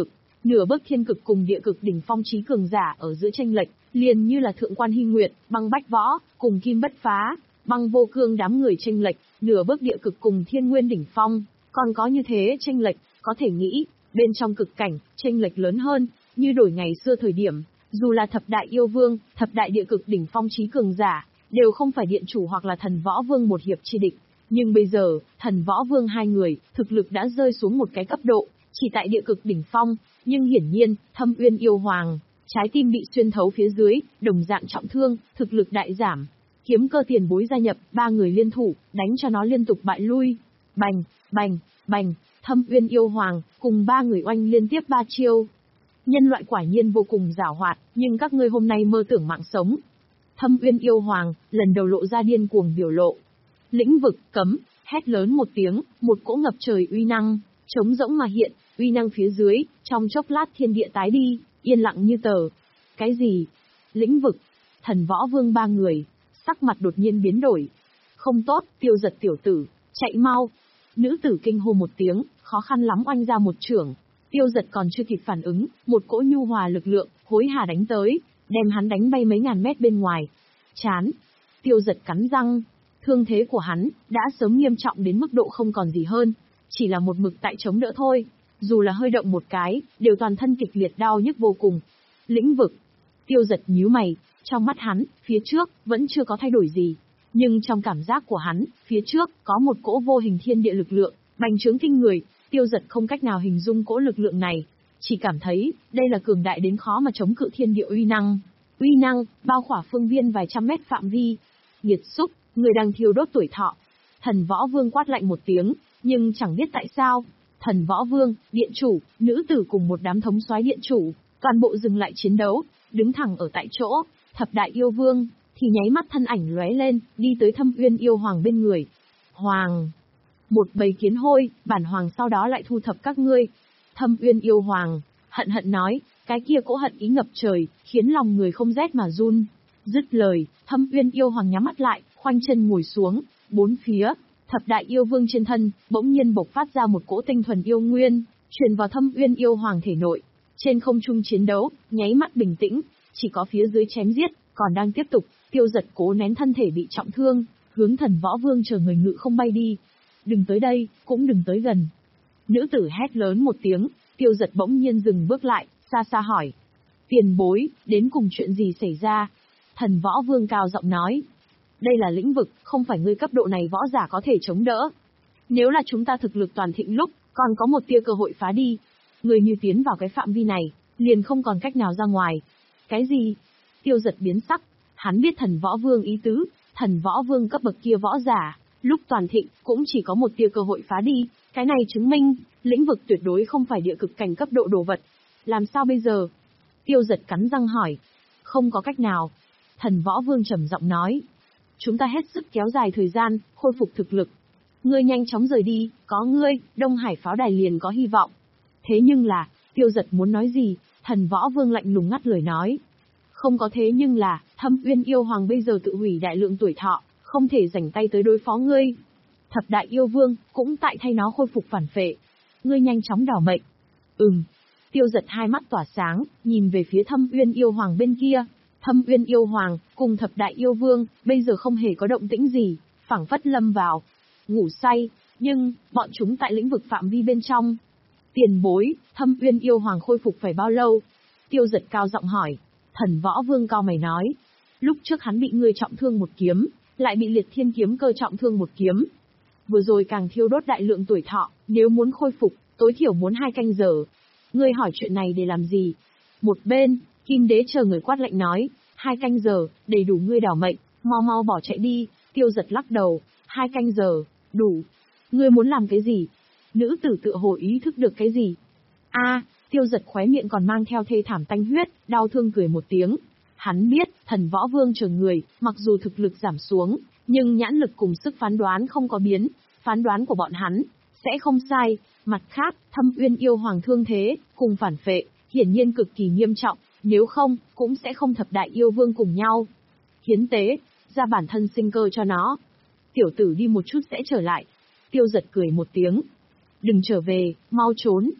Nửa bước thiên cực cùng địa cực đỉnh phong chí cường giả ở giữa tranh lệch, liền như là thượng quan hy nguyệt, băng bách võ, cùng kim bất phá, băng vô cương đám người tranh lệch, nửa bước địa cực cùng thiên nguyên đỉnh phong, còn có như thế tranh lệch, có thể nghĩ, bên trong cực cảnh, tranh lệch lớn hơn, như đổi ngày xưa thời điểm, dù là thập đại yêu vương, thập đại địa cực đỉnh phong chí cường giả, đều không phải điện chủ hoặc là thần võ vương một hiệp chi địch. Nhưng bây giờ, thần võ vương hai người, thực lực đã rơi xuống một cái cấp độ, chỉ tại địa cực đỉnh phong, nhưng hiển nhiên, Thâm Uyên yêu hoàng, trái tim bị xuyên thấu phía dưới, đồng dạng trọng thương, thực lực đại giảm. Kiếm Cơ tiền bối gia nhập, ba người liên thủ, đánh cho nó liên tục bại lui. Bành, bành, bành, Thâm Uyên yêu hoàng, cùng ba người oanh liên tiếp ba chiêu. Nhân loại quả nhiên vô cùng giảo hoạt, nhưng các ngươi hôm nay mơ tưởng mạng sống. Thâm Uyên yêu hoàng, lần đầu lộ ra điên cuồng biểu lộ. Lĩnh vực, cấm, hét lớn một tiếng, một cỗ ngập trời uy năng, trống rỗng mà hiện, uy năng phía dưới, trong chốc lát thiên địa tái đi, yên lặng như tờ. Cái gì? Lĩnh vực, thần võ vương ba người, sắc mặt đột nhiên biến đổi. Không tốt, Tiêu Giật tiểu tử, chạy mau. Nữ tử kinh hô một tiếng, khó khăn lắm oanh ra một chưởng. Tiêu Giật còn chưa kịp phản ứng, một cỗ nhu hòa lực lượng, hối hả đánh tới, đem hắn đánh bay mấy ngàn mét bên ngoài. Chán. Tiêu Giật cắn răng. Thương thế của hắn, đã sớm nghiêm trọng đến mức độ không còn gì hơn. Chỉ là một mực tại chống đỡ thôi. Dù là hơi động một cái, đều toàn thân kịch liệt đau nhức vô cùng. Lĩnh vực. Tiêu Giật nhíu mày, trong mắt hắn, phía trước, vẫn chưa có thay đổi gì. Nhưng trong cảm giác của hắn, phía trước, có một cỗ vô hình thiên địa lực lượng, bành trướng kinh người. Tiêu Giật không cách nào hình dung cỗ lực lượng này. Chỉ cảm thấy, đây là cường đại đến khó mà chống cự thiên địa uy năng. Uy năng, bao khỏa phương viên vài trăm mét phạm vi. Nghiệt xúc, người đang thiêu đốt tuổi thọ. Thần Võ Vương quát lạnh một tiếng, nhưng chẳng biết tại sao. Thần Võ Vương, điện chủ, nữ tử cùng một đám thống soái điện chủ, toàn bộ dừng lại chiến đấu, đứng thẳng ở tại chỗ. Thập đại yêu vương, thì nháy mắt thân ảnh lóe lên, đi tới Thâm Uyên yêu hoàng bên người. Hoàng! Một bầy kiến hôi, bản hoàng sau đó lại thu thập các ngươi. Thâm Uyên yêu hoàng, hận hận nói, cái kia cỗ hận ý ngập trời, khiến lòng người không rét mà run. Dứt lời, Thâm Uyên yêu hoàng nhắm mắt lại, khoanh chân ngồi xuống, bốn phía, thập đại yêu vương trên thân, bỗng nhiên bộc phát ra một cỗ tinh thuần yêu nguyên, truyền vào Thâm Uyên yêu hoàng thể nội. Trên không trung chiến đấu, nháy mắt bình tĩnh, chỉ có phía dưới chém giết, còn đang tiếp tục. Tiêu Giật cố nén thân thể bị trọng thương, hướng thần võ vương chờ người ngự không bay đi. Đừng tới đây, cũng đừng tới gần. Nữ tử hét lớn một tiếng, Tiêu Giật bỗng nhiên dừng bước lại, xa xa hỏi. Tiền bối, đến cùng chuyện gì xảy ra? Thần võ vương cao giọng nói. Đây là lĩnh vực, không phải ngươi cấp độ này võ giả có thể chống đỡ. Nếu là chúng ta thực lực toàn thịnh lúc, còn có một tia cơ hội phá đi. Người như tiến vào cái phạm vi này, liền không còn cách nào ra ngoài. Cái gì? Tiêu Giật biến sắc, hắn biết thần võ vương ý tứ, thần võ vương cấp bậc kia võ giả, lúc toàn thịnh, cũng chỉ có một tia cơ hội phá đi. Cái này chứng minh, lĩnh vực tuyệt đối không phải địa cực cảnh cấp độ đồ vật. Làm sao bây giờ? Tiêu Giật cắn răng hỏi. Không có cách nào. Thần võ vương trầm giọng nói. Chúng ta hết sức kéo dài thời gian, khôi phục thực lực. Ngươi nhanh chóng rời đi, có ngươi, Đông Hải pháo đài liền có hy vọng. Thế nhưng là, Tiêu Giật muốn nói gì, thần võ vương lạnh lùng ngắt lời nói. Không có thế nhưng là, Thâm Uyên yêu hoàng bây giờ tự hủy đại lượng tuổi thọ, không thể rảnh tay tới đối phó ngươi. Thập đại yêu vương, cũng tại thay nó khôi phục phản phệ. Ngươi nhanh chóng đảo mệnh. Ừm. Tiêu Giật hai mắt tỏa sáng, nhìn về phía Thâm Uyên yêu hoàng bên kia. Thâm Uyên yêu hoàng, cùng thập đại yêu vương, bây giờ không hề có động tĩnh gì, phảng phất lâm vào. Ngủ say, nhưng, bọn chúng tại lĩnh vực phạm vi bên trong. Tiền bối, Thâm Uyên yêu hoàng khôi phục phải bao lâu? Tiêu Giật cao giọng hỏi. Thần võ vương cao mày nói. Lúc trước hắn bị ngươi trọng thương một kiếm, lại bị liệt thiên kiếm cơ trọng thương một kiếm. Vừa rồi càng thiêu đốt đại lượng tuổi thọ, nếu muốn khôi phục, tối thiểu muốn hai canh giờ. Ngươi hỏi chuyện này để làm gì? Một bên, Kim Đế chờ người quát lạnh nói, hai canh giờ, đầy đủ ngươi đảo mệnh, mau mau bỏ chạy đi. Tiêu Giật lắc đầu, hai canh giờ, đủ. Ngươi muốn làm cái gì? Nữ tử tựa hồ ý thức được cái gì? A, Tiêu Giật khóe miệng còn mang theo thê thảm tanh huyết, đau thương cười một tiếng. Hắn biết, thần võ vương chờ người, mặc dù thực lực giảm xuống, nhưng nhãn lực cùng sức phán đoán không có biến, phán đoán của bọn hắn sẽ không sai. Mặt khác, Thâm Uyên yêu hoàng thương thế, cùng phản phệ, hiển nhiên cực kỳ nghiêm trọng, nếu không, cũng sẽ không thập đại yêu vương cùng nhau hiến tế, ra bản thân sinh cơ cho nó. Tiểu tử đi một chút sẽ trở lại. Tiêu Giật cười một tiếng. Đừng trở về, mau trốn.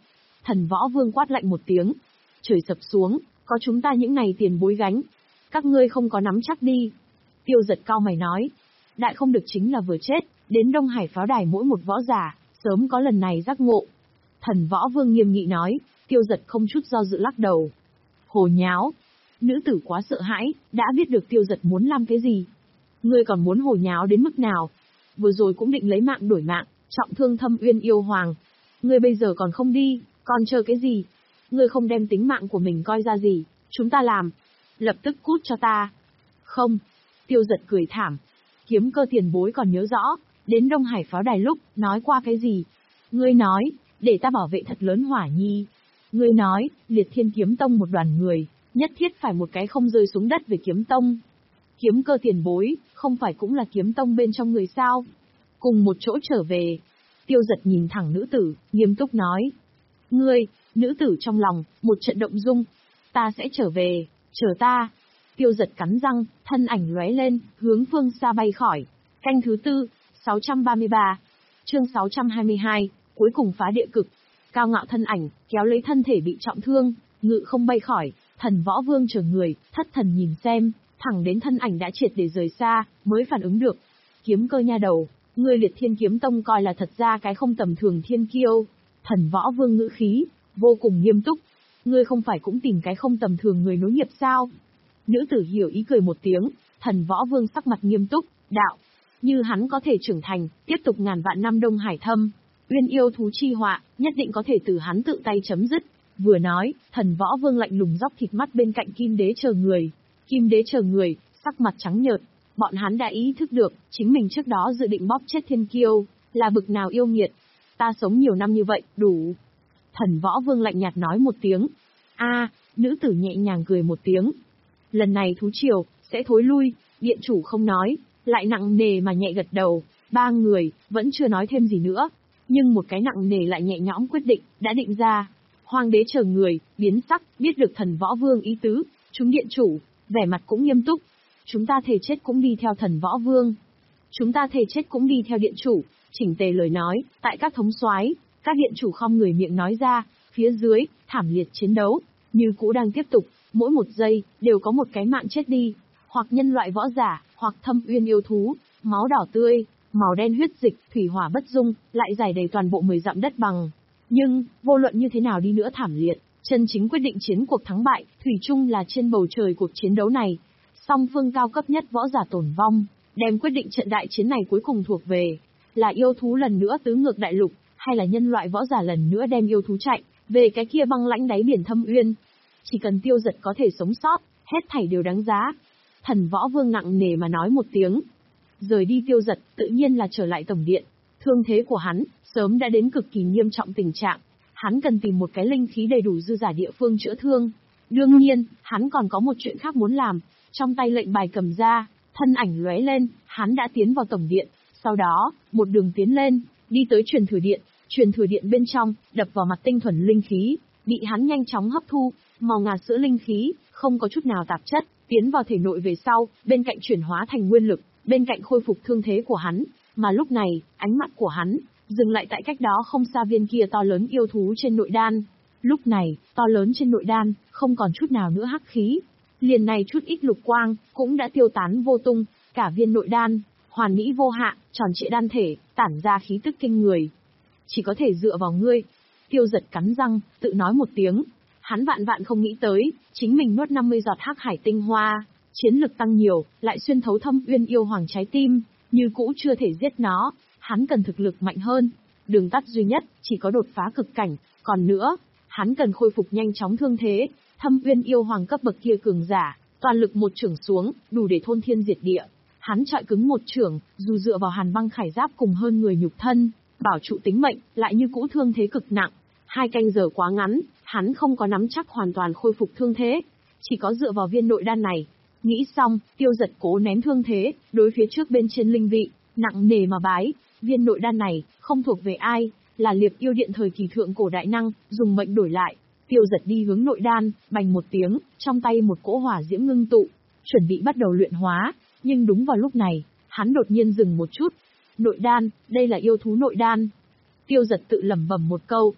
Thần Võ Vương quát lạnh một tiếng. Trời sập xuống, có chúng ta những này tiền bối gánh. Các ngươi không có nắm chắc đi. Tiêu Giật cau mày nói. Đại không được chính là vừa chết, đến Đông Hải pháo đài mỗi một võ giả, sớm có lần này giác ngộ. Thần Võ Vương nghiêm nghị nói, Tiêu Giật không chút do dự lắc đầu. Hồ nháo. Nữ tử quá sợ hãi, đã biết được Tiêu Giật muốn làm cái gì. Ngươi còn muốn hồ nháo đến mức nào? Vừa rồi cũng định lấy mạng đổi mạng, trọng thương Thâm Uyên yêu hoàng. Ngươi bây giờ còn không đi, còn chờ cái gì? Ngươi không đem tính mạng của mình coi ra gì, chúng ta làm. Lập tức cút cho ta. Không. Tiêu Giật cười thảm. Kiếm Cơ tiền bối còn nhớ rõ, đến Đông Hải pháo đài lúc, nói qua cái gì? Ngươi nói, để ta bảo vệ thật lớn Hỏa Nhi. Ngươi nói, Liệt Thiên Kiếm Tông một đoàn người, nhất thiết phải một cái không rơi xuống đất về Kiếm Tông. Kiếm Cơ tiền bối, không phải cũng là Kiếm Tông bên trong người sao? Cùng một chỗ trở về. Tiêu Giật nhìn thẳng nữ tử, nghiêm túc nói. Ngươi, nữ tử trong lòng, một trận động dung. Ta sẽ trở về, chờ ta. Tiêu Giật cắn răng, thân ảnh lóe lên, hướng phương xa bay khỏi. Canh thứ tư, sáu trăm ba mươi ba. Chương sáu trăm hai mươi hai, cuối cùng phá địa cực. Cao ngạo thân ảnh, kéo lấy thân thể bị trọng thương, ngự không bay khỏi. Thần Võ Vương chờ người, thất thần nhìn xem, thẳng đến thân ảnh đã triệt để rời xa, mới phản ứng được. Kiếm Cơ nha đầu, ngươi Liệt Thiên Kiếm Tông coi là thật ra cái không tầm thường thiên kiêu. Thần Võ Vương ngữ khí, vô cùng nghiêm túc. Ngươi không phải cũng tìm cái không tầm thường người nối nghiệp sao? Nữ tử hiểu ý cười một tiếng, Thần Võ Vương sắc mặt nghiêm túc, đạo. Như hắn có thể trưởng thành, tiếp tục ngàn vạn năm Đông Hải thâm, uyên yêu thú chi họa, nhất định có thể từ hắn tự tay chấm dứt. Vừa nói, Thần Võ Vương lạnh lùng dóc thịt mắt bên cạnh Kim Đế chờ người. Kim Đế chờ người, sắc mặt trắng nhợt. Bọn hắn đã ý thức được, chính mình trước đó dự định bóp chết thiên kiêu, là bực nào yêu nghiệt. Ta sống nhiều năm như vậy, đủ. Thần Võ Vương lạnh nhạt nói một tiếng. A, nữ tử nhẹ nhàng cười một tiếng. Lần này thú triều, sẽ thối lui, điện chủ không nói, lại nặng nề mà nhẹ gật đầu. Ba người, vẫn chưa nói thêm gì nữa. Nhưng một cái nặng nề lại nhẹ nhõm quyết định, đã định ra. Hoàng đế chờ người, biến sắc, biết được Thần Võ Vương ý tứ, chúng điện chủ, vẻ mặt cũng nghiêm túc. Chúng ta thề chết cũng đi theo Thần Võ Vương. Chúng ta thề chết cũng đi theo điện chủ, chỉnh tề lời nói, tại các thống soái, các điện chủ không người miệng nói ra, phía dưới, thảm liệt chiến đấu, như cũ đang tiếp tục, mỗi một giây, đều có một cái mạng chết đi, hoặc nhân loại võ giả, hoặc Thâm Uyên yêu thú, máu đỏ tươi, màu đen huyết dịch, thủy hỏa bất dung, lại giải đầy toàn bộ mười dặm đất bằng. Nhưng, vô luận như thế nào đi nữa thảm liệt, chân chính quyết định chiến cuộc thắng bại, thủy chung là trên bầu trời cuộc chiến đấu này. Song phương cao cấp nhất võ giả tổn vong, đem quyết định trận đại chiến này cuối cùng thuộc về, là yêu thú lần nữa tứ ngược đại lục, hay là nhân loại võ giả lần nữa đem yêu thú chạy, về cái kia băng lãnh đáy biển Thâm Uyên. Chỉ cần Tiêu Giật có thể sống sót, hết thảy đều đáng giá. Thần Võ Vương nặng nề mà nói một tiếng. Rời đi Tiêu Giật, tự nhiên là trở lại tổng điện. Thương thế của hắn, sớm đã đến cực kỳ nghiêm trọng tình trạng. Hắn cần tìm một cái linh khí đầy đủ dư giả địa phương chữa thương. Đương nhiên, hắn còn có một chuyện khác muốn làm. Trong tay lệnh bài cầm ra, thân ảnh lóe lên, hắn đã tiến vào tổng điện. Sau đó, một đường tiến lên, đi tới truyền thừa điện. Truyền thừa điện bên trong, đập vào mặt tinh thuần linh khí, bị hắn nhanh chóng hấp thu, màu ngà sữa linh khí, không có chút nào tạp chất, tiến vào thể nội về sau, bên cạnh chuyển hóa thành nguyên lực, bên cạnh khôi phục thương thế của hắn. Mà lúc này, ánh mắt của hắn dừng lại tại cách đó không xa viên kia to lớn yêu thú trên nội đan. Lúc này, to lớn trên nội đan, không còn chút nào nữa hắc khí. Liền này chút ít lục quang, cũng đã tiêu tán vô tung, cả viên nội đan, hoàn mỹ vô hạn, tròn trịa đan thể, tản ra khí tức kinh người. Chỉ có thể dựa vào ngươi. Tiêu Giật cắn răng, tự nói một tiếng. Hắn vạn vạn không nghĩ tới, chính mình nuốt năm mươi giọt hắc hải tinh hoa, chiến lực tăng nhiều, lại xuyên thấu Thâm Uyên yêu hoàng trái tim, như cũ chưa thể giết nó. Hắn cần thực lực mạnh hơn. Đường tắt duy nhất, chỉ có đột phá cực cảnh. Còn nữa, hắn cần khôi phục nhanh chóng thương thế. Thâm Uyên yêu hoàng cấp bậc kia cường giả, toàn lực một chưởng xuống, đủ để thôn thiên diệt địa. Hắn chọi cứng một chưởng, dù dựa vào hàn băng khải giáp cùng hơn người nhục thân, bảo trụ tính mệnh, lại như cũ thương thế cực nặng. Hai canh giờ quá ngắn, hắn không có nắm chắc hoàn toàn khôi phục thương thế, chỉ có dựa vào viên nội đan này. Nghĩ xong, Tiêu Giật cố nén thương thế, đối phía trước bên trên linh vị, nặng nề mà bái. Viên nội đan này, không thuộc về ai, là Liệp Yêu Điện thời kỳ thượng cổ đại năng, dùng mệnh đổi lại. Tiêu Giật đi hướng nội đan, bành một tiếng, trong tay một cỗ hỏa diễm ngưng tụ, chuẩn bị bắt đầu luyện hóa. Nhưng đúng vào lúc này, hắn đột nhiên dừng một chút. Nội đan, đây là yêu thú nội đan. Tiêu Giật tự lẩm bẩm một câu.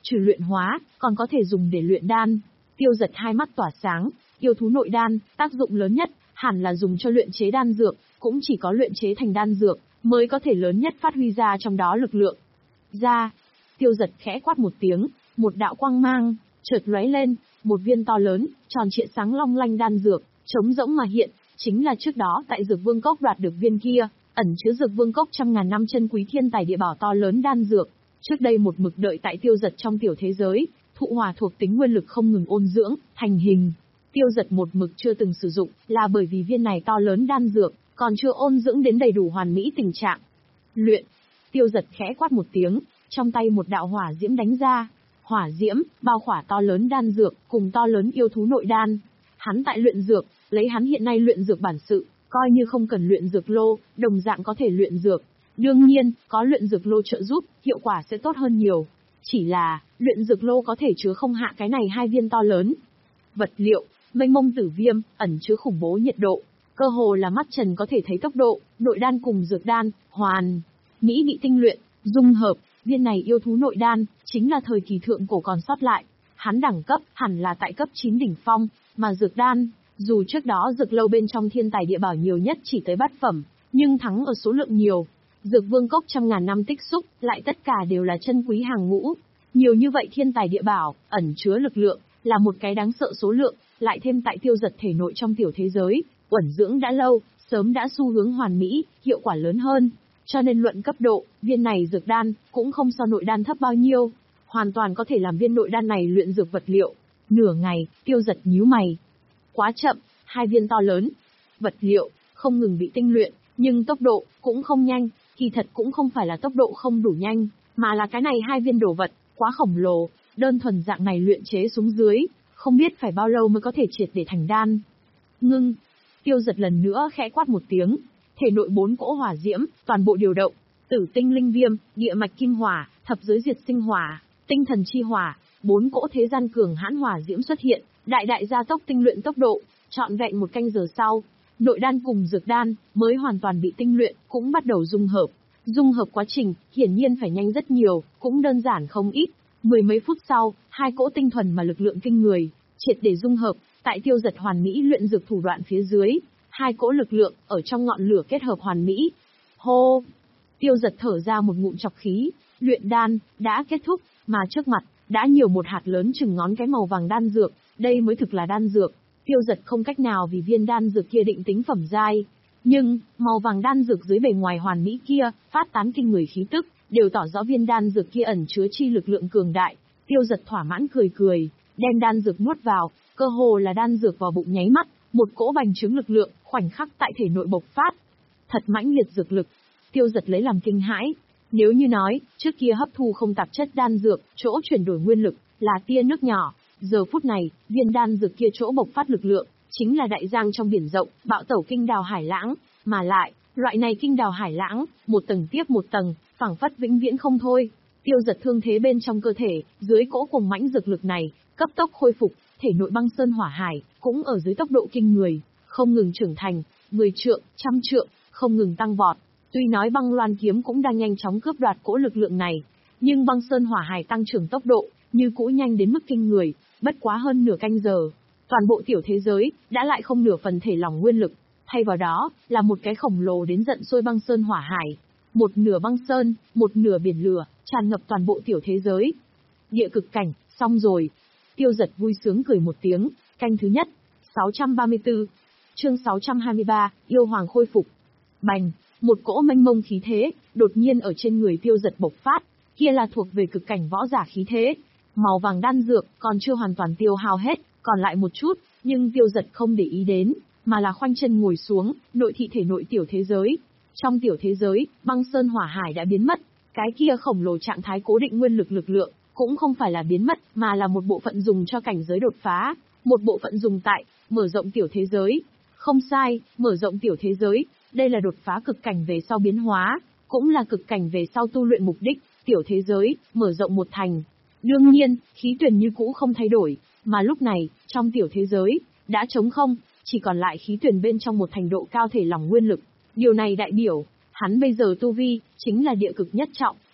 trừ luyện hóa, còn có thể dùng để luyện đan. Tiêu Giật hai mắt tỏa sáng, yêu thú nội đan, tác dụng lớn nhất, hẳn là dùng cho luyện chế đan dược, cũng chỉ có luyện chế thành đan dược, mới có thể lớn nhất phát huy ra trong đó lực lượng. Ra, Tiêu Giật khẽ quát một tiếng, một đạo quang mang, chợt lóe lên, một viên to lớn, tròn trịa sáng long lanh đan dược, trống rỗng mà hiện, chính là trước đó tại Dược Vương Cốc đoạt được viên kia, ẩn chứa Dược Vương Cốc trăm ngàn năm chân quý thiên tài địa bảo to lớn đan dược. Trước đây một mực đợi tại Tiêu Giật trong tiểu thế giới, thụ hỏa thuộc tính nguyên lực không ngừng ôn dưỡng, thành hình. Tiêu Giật một mực chưa từng sử dụng, là bởi vì viên này to lớn đan dược, còn chưa ôn dưỡng đến đầy đủ hoàn mỹ tình trạng. Luyện. Tiêu Giật khẽ quát một tiếng, trong tay một đạo hỏa diễm đánh ra. Hỏa diễm, bao khỏa to lớn đan dược, cùng to lớn yêu thú nội đan. Hắn tại luyện dược, lấy hắn hiện nay luyện dược bản sự, coi như không cần luyện dược lô, đồng dạng có thể luyện dược. Đương nhiên, có luyện dược lô trợ giúp, hiệu quả sẽ tốt hơn nhiều. Chỉ là, luyện dược lô có thể chứa không hạ cái này hai viên to lớn. Vật liệu, mênh mông tử viêm, ẩn chứa khủng bố nhiệt độ. Cơ hồ là mắt trần có thể thấy tốc độ, nội đan cùng dược đan, hoàn. Mỹ bị tinh luyện, dung hợp, viên này yêu thú nội đan, chính là thời kỳ thượng cổ còn sót lại. Hắn đẳng cấp, hẳn là tại cấp chín đỉnh phong, mà dược đan, dù trước đó dược lâu bên trong thiên tài địa bảo nhiều nhất chỉ tới bát phẩm, nhưng thắng ở số lượng nhiều. Dược Vương Cốc trăm ngàn năm tích xúc, lại tất cả đều là chân quý hàng ngũ. Nhiều như vậy thiên tài địa bảo, ẩn chứa lực lượng, là một cái đáng sợ số lượng, lại thêm tại Tiêu Giật thể nội trong tiểu thế giới, uẩn dưỡng đã lâu, sớm đã xu hướng hoàn mỹ, hiệu quả lớn hơn. Cho nên luận cấp độ, viên này dược đan, cũng không so nội đan thấp bao nhiêu. Hoàn toàn có thể làm viên nội đan này luyện dược vật liệu. Nửa ngày, Tiêu Giật nhíu mày. Quá chậm, hai viên to lớn. Vật liệu, không ngừng bị tinh luyện, nhưng tốc độ, cũng không nhanh. Kỳ thật cũng không phải là tốc độ không đủ nhanh, mà là cái này hai viên đồ vật, quá khổng lồ, đơn thuần dạng này luyện chế xuống dưới, không biết phải bao lâu mới có thể triệt để thành đan. Ngưng, Tiêu Giật lần nữa khẽ quát một tiếng, thể nội bốn cỗ hỏa diễm, toàn bộ điều động, tử tinh linh viêm, địa mạch kim hỏa, thập giới diệt sinh hỏa, tinh thần chi hỏa, bốn cỗ thế gian cường hãn hỏa diễm xuất hiện, đại đại gia tốc tinh luyện tốc độ, trọn vẹn một canh giờ sau. Nội đan cùng dược đan, mới hoàn toàn bị tinh luyện, cũng bắt đầu dung hợp. Dung hợp quá trình, hiển nhiên phải nhanh rất nhiều, cũng đơn giản không ít. Mười mấy phút sau, hai cỗ tinh thuần mà lực lượng kinh người, triệt để dung hợp, tại Tiêu Giật hoàn mỹ luyện dược thủ đoạn phía dưới. Hai cỗ lực lượng, ở trong ngọn lửa kết hợp hoàn mỹ. Hô! Tiêu Giật thở ra một ngụm trọc khí, luyện đan, đã kết thúc, mà trước mặt, đã nhiều một hạt lớn chừng ngón cái màu vàng đan dược, đây mới thực là đan dược. Tiêu Giật không cách nào vì viên đan dược kia định tính phẩm giai, nhưng màu vàng đan dược dưới bề ngoài hoàn mỹ kia, phát tán kinh người khí tức, đều tỏ rõ viên đan dược kia ẩn chứa chi lực lượng cường đại. Tiêu Giật thỏa mãn cười cười, đem đan dược nuốt vào, cơ hồ là đan dược vào bụng nháy mắt, một cỗ bành trướng lực lượng khoảnh khắc tại thể nội bộc phát. Thật mãnh liệt dược lực. Tiêu Giật lấy làm kinh hãi. Nếu như nói, trước kia hấp thu không tạp chất đan dược, chỗ chuyển đổi nguyên lực là tia nước nhỏ. Giờ phút này, viên đan dược kia chỗ bộc phát lực lượng, chính là đại giang trong biển rộng, bạo tẩu kinh đào hải lãng, mà lại, loại này kinh đào hải lãng, một tầng tiếp một tầng, phảng phất vĩnh viễn không thôi. Tiêu Giật thương thế bên trong cơ thể, dưới cỗ cuồng mãnh dược lực này, cấp tốc khôi phục, thể nội băng sơn hỏa hải, cũng ở dưới tốc độ kinh người, không ngừng trưởng thành, mười trượng, trăm trượng, không ngừng tăng vọt. Tuy nói băng loan kiếm cũng đang nhanh chóng cướp đoạt cỗ lực lượng này, nhưng băng sơn hỏa hải tăng trưởng tốc độ, như cũ nhanh đến mức kinh người. Bất quá hơn nửa canh giờ, toàn bộ tiểu thế giới, đã lại không nửa phần thể lỏng nguyên lực, thay vào đó, là một cái khổng lồ đến giận sôi băng sơn hỏa hải. Một nửa băng sơn, một nửa biển lửa, tràn ngập toàn bộ tiểu thế giới. Địa cực cảnh, xong rồi. Tiêu Giật vui sướng cười một tiếng, canh thứ nhất, sáu trăm ba mươi tư, chương sáu trăm hai mươi ba, yêu hoàng khôi phục. Bành, một cỗ mênh mông khí thế, đột nhiên ở trên người Tiêu Giật bộc phát, kia là thuộc về cực cảnh võ giả khí thế. Màu vàng đan dược còn chưa hoàn toàn tiêu hao hết, còn lại một chút, nhưng Tiêu Giật không để ý đến, mà là khoanh chân ngồi xuống, nội thị thể nội tiểu thế giới. Trong tiểu thế giới, băng sơn hỏa hải đã biến mất, cái kia khổng lồ trạng thái cố định nguyên lực lực lượng, cũng không phải là biến mất, mà là một bộ phận dùng cho cảnh giới đột phá, một bộ phận dùng tại mở rộng tiểu thế giới. Không sai, mở rộng tiểu thế giới, đây là đột phá cực cảnh về sau biến hóa, cũng là cực cảnh về sau tu luyện mục đích, tiểu thế giới, mở rộng một thành. Đương nhiên, khí tuyển như cũ không thay đổi, mà lúc này, trong tiểu thế giới, đã trống không, chỉ còn lại khí tuyển bên trong một thành độ cao thể lỏng nguyên lực. Điều này đại biểu, hắn bây giờ tu vi, chính là địa cực nhất trọng,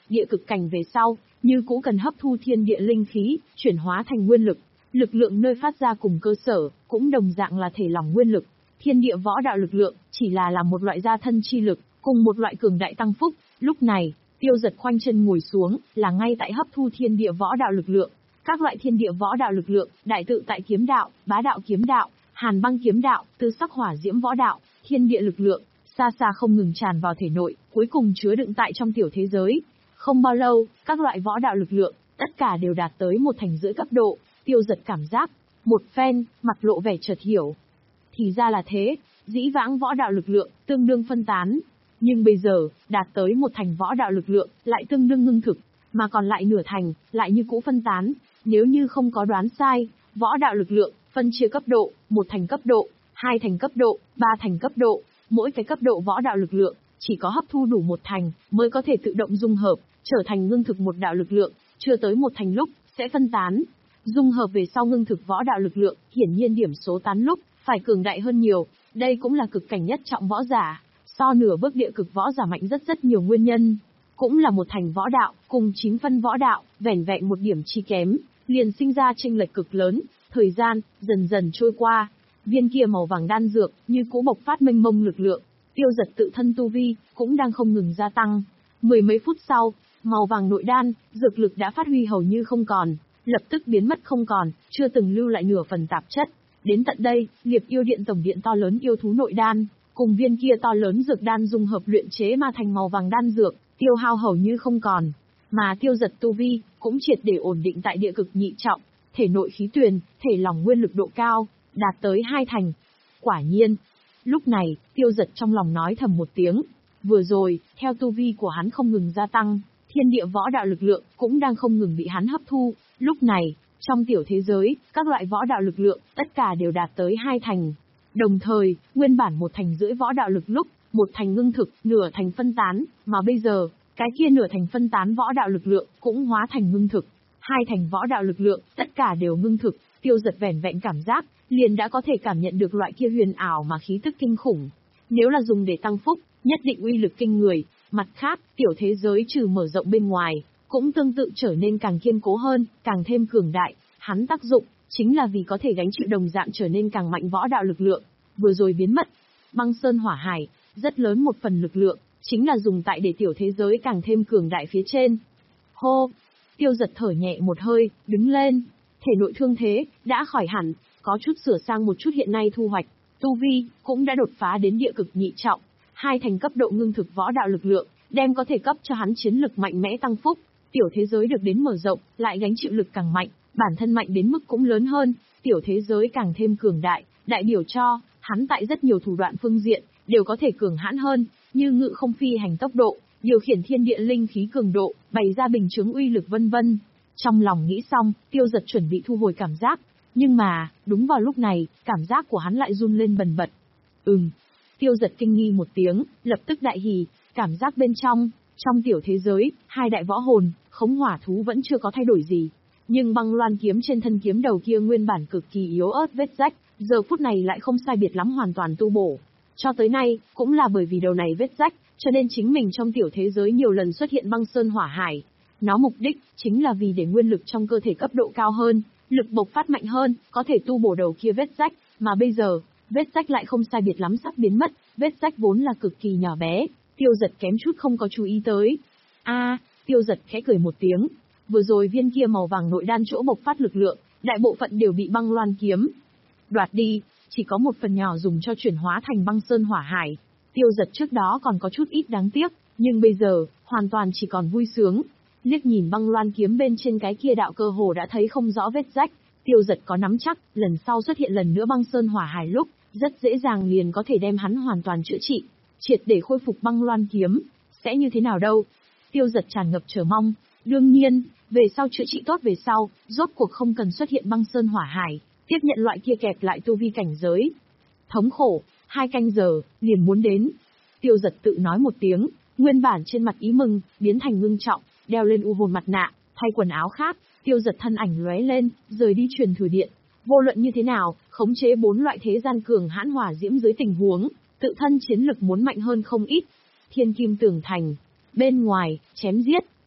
địa cực cảnh về sau, như cũ cần hấp thu thiên địa linh khí, chuyển hóa thành nguyên lực. Lực lượng nơi phát ra cùng cơ sở, cũng đồng dạng là thể lỏng nguyên lực. Thiên địa võ đạo lực lượng, chỉ là là một loại gia thân chi lực, cùng một loại cường đại tăng phúc. Lúc này, Tiêu Dật khoanh chân ngồi xuống, là ngay tại hấp thu thiên địa võ đạo lực lượng. Các loại thiên địa võ đạo lực lượng, đại tự tại kiếm đạo, bá đạo kiếm đạo, hàn băng kiếm đạo, tư sắc hỏa diễm võ đạo, thiên địa lực lượng, xa xa không ngừng tràn vào thể nội, cuối cùng chứa đựng tại trong tiểu thế giới. Không bao lâu, các loại võ đạo lực lượng, tất cả đều đạt tới một thành rưỡi cấp độ. Tiêu Dật cảm giác, một phen, mặt lộ vẻ chợt hiểu. Thì ra là thế, dĩ vãng võ đạo lực lượng, tương đương phân tán. Nhưng bây giờ, đạt tới một thành võ đạo lực lượng, lại tương đương ngưng thực, mà còn lại nửa thành, lại như cũ phân tán. Nếu như không có đoán sai, võ đạo lực lượng, phân chia cấp độ, một thành cấp độ, hai thành cấp độ, ba thành cấp độ, mỗi cái cấp độ võ đạo lực lượng, chỉ có hấp thu đủ một thành, mới có thể tự động dung hợp, trở thành ngưng thực một đạo lực lượng, chưa tới một thành lúc, sẽ phân tán. Dung hợp về sau ngưng thực võ đạo lực lượng, hiển nhiên điểm số tán lúc, phải cường đại hơn nhiều, đây cũng là cực cảnh nhất trọng võ giả, so nửa bước địa cực võ giả mạnh rất rất nhiều nguyên nhân. Cũng là một thành võ đạo, cùng chín phân võ đạo, vẻn vẹn một điểm chi kém, liền sinh ra chênh lệch cực lớn, thời gian, dần dần trôi qua. Viên kia màu vàng đan dược, như cũ bộc phát mênh mông lực lượng, Tiêu Dật tự thân tu vi, cũng đang không ngừng gia tăng. Mười mấy phút sau, màu vàng nội đan, dược lực đã phát huy hầu như không còn, lập tức biến mất không còn, chưa từng lưu lại nửa phần tạp chất. Đến tận đây, Liệp Yêu Điện tổng điện to lớn yêu thú nội đan, cùng viên kia to lớn dược đan dung hợp luyện chế mà thành màu vàng đan dược, tiêu hao hầu như không còn. Mà Tiêu Dật tu vi, cũng triệt để ổn định tại địa cực nhị trọng, thể nội khí tuyền, thể lỏng nguyên lực độ cao, đạt tới hai thành. Quả nhiên, lúc này, Tiêu Dật trong lòng nói thầm một tiếng. Vừa rồi, theo tu vi của hắn không ngừng gia tăng, thiên địa võ đạo lực lượng cũng đang không ngừng bị hắn hấp thu. Lúc này, trong tiểu thế giới, các loại võ đạo lực lượng, tất cả đều đạt tới hai thành. Đồng thời, nguyên bản một thành rưỡi võ đạo lực lúc, một thành ngưng thực, nửa thành phân tán, mà bây giờ, cái kia nửa thành phân tán võ đạo lực lượng, cũng hóa thành ngưng thực. Hai thành võ đạo lực lượng, tất cả đều ngưng thực. Tiêu Dật vẻn vẹn cảm giác, liền đã có thể cảm nhận được loại kia huyền ảo mà khí tức kinh khủng. Nếu là dùng để tăng phúc, nhất định uy lực kinh người. Mặt khác, tiểu thế giới trừ mở rộng bên ngoài, cũng tương tự trở nên càng kiên cố hơn, càng thêm cường đại. Hắn tác dụng, chính là vì có thể gánh chịu đồng dạng trở nên càng mạnh võ đạo lực lượng. Vừa rồi biến mất, băng sơn hỏa hải, rất lớn một phần lực lượng, chính là dùng tại để tiểu thế giới càng thêm cường đại phía trên. Hô! Tiêu Dật thở nhẹ một hơi, đứng lên. Thể nội thương thế, đã khỏi hẳn, có chút sửa sang một chút hiện nay thu hoạch. Tu vi, cũng đã đột phá đến địa cực nhị trọng. Hai thành cấp độ ngưng thực võ đạo lực lượng, đem có thể cấp cho hắn chiến lực mạnh mẽ tăng phúc. Tiểu thế giới được đến mở rộng, lại gánh chịu lực càng mạnh, bản thân mạnh đến mức cũng lớn hơn, tiểu thế giới càng thêm cường đại, đại biểu cho, hắn tại rất nhiều thủ đoạn phương diện, đều có thể cường hãn hơn, như ngự không phi hành tốc độ, điều khiển thiên địa linh khí cường độ, bày ra bình chứng uy lực vân vân. Trong lòng nghĩ xong, Tiêu Dật chuẩn bị thu hồi cảm giác, nhưng mà, đúng vào lúc này, cảm giác của hắn lại run lên bần bật. Ừm. Tiêu Dật kinh nghi một tiếng, lập tức đại hỉ, cảm giác bên trong, trong tiểu thế giới, hai đại võ hồn, khống hỏa thú vẫn chưa có thay đổi gì. Nhưng băng loan kiếm trên thân kiếm đầu kia nguyên bản cực kỳ yếu ớt vết rách, giờ phút này lại không sai biệt lắm hoàn toàn tu bổ. Cho tới nay, cũng là bởi vì đầu này vết rách, cho nên chính mình trong tiểu thế giới nhiều lần xuất hiện băng sơn hỏa hải. Nó mục đích, chính là vì để nguyên lực trong cơ thể cấp độ cao hơn, lực bộc phát mạnh hơn, có thể tu bổ đầu kia vết rách, mà bây giờ, vết rách lại không sai biệt lắm sắp biến mất, vết rách vốn là cực kỳ nhỏ bé, Tiêu Dật kém chút không có chú ý tới. A, à, Tiêu Dật khẽ cười một tiếng, vừa rồi viên kia màu vàng nội đan chỗ bộc phát lực lượng, đại bộ phận đều bị băng loan kiếm đoạt đi, chỉ có một phần nhỏ dùng cho chuyển hóa thành băng sơn hỏa hải. Tiêu Dật trước đó còn có chút ít đáng tiếc, nhưng bây giờ, hoàn toàn chỉ còn vui sướng. Liếc nhìn băng loan kiếm bên trên cái kia đạo cơ hồ đã thấy không rõ vết rách, Tiêu Dật có nắm chắc, lần sau xuất hiện lần nữa băng sơn hỏa hải lúc, rất dễ dàng liền có thể đem hắn hoàn toàn chữa trị, triệt để khôi phục băng loan kiếm. Sẽ như thế nào đâu? Tiêu Dật tràn ngập chờ mong. Đương nhiên, về sau chữa trị tốt về sau, rốt cuộc không cần xuất hiện băng sơn hỏa hải, tiếp nhận loại kia kẹp lại tu vi cảnh giới. Thống khổ, hai canh giờ, liền muốn đến. Tiêu Dật tự nói một tiếng, nguyên bản trên mặt ý mừng, biến thành ngưng trọng, đeo lên u hồn mặt nạ, thay quần áo khác, Tiêu Dật thân ảnh lóe lên, rời đi truyền thừa điện. Vô luận như thế nào, khống chế bốn loại thế gian cường hãn hỏa diễm dưới tình huống, tự thân chiến lực muốn mạnh hơn không ít. Thiên kim tường thành, bên ngoài, chém giết,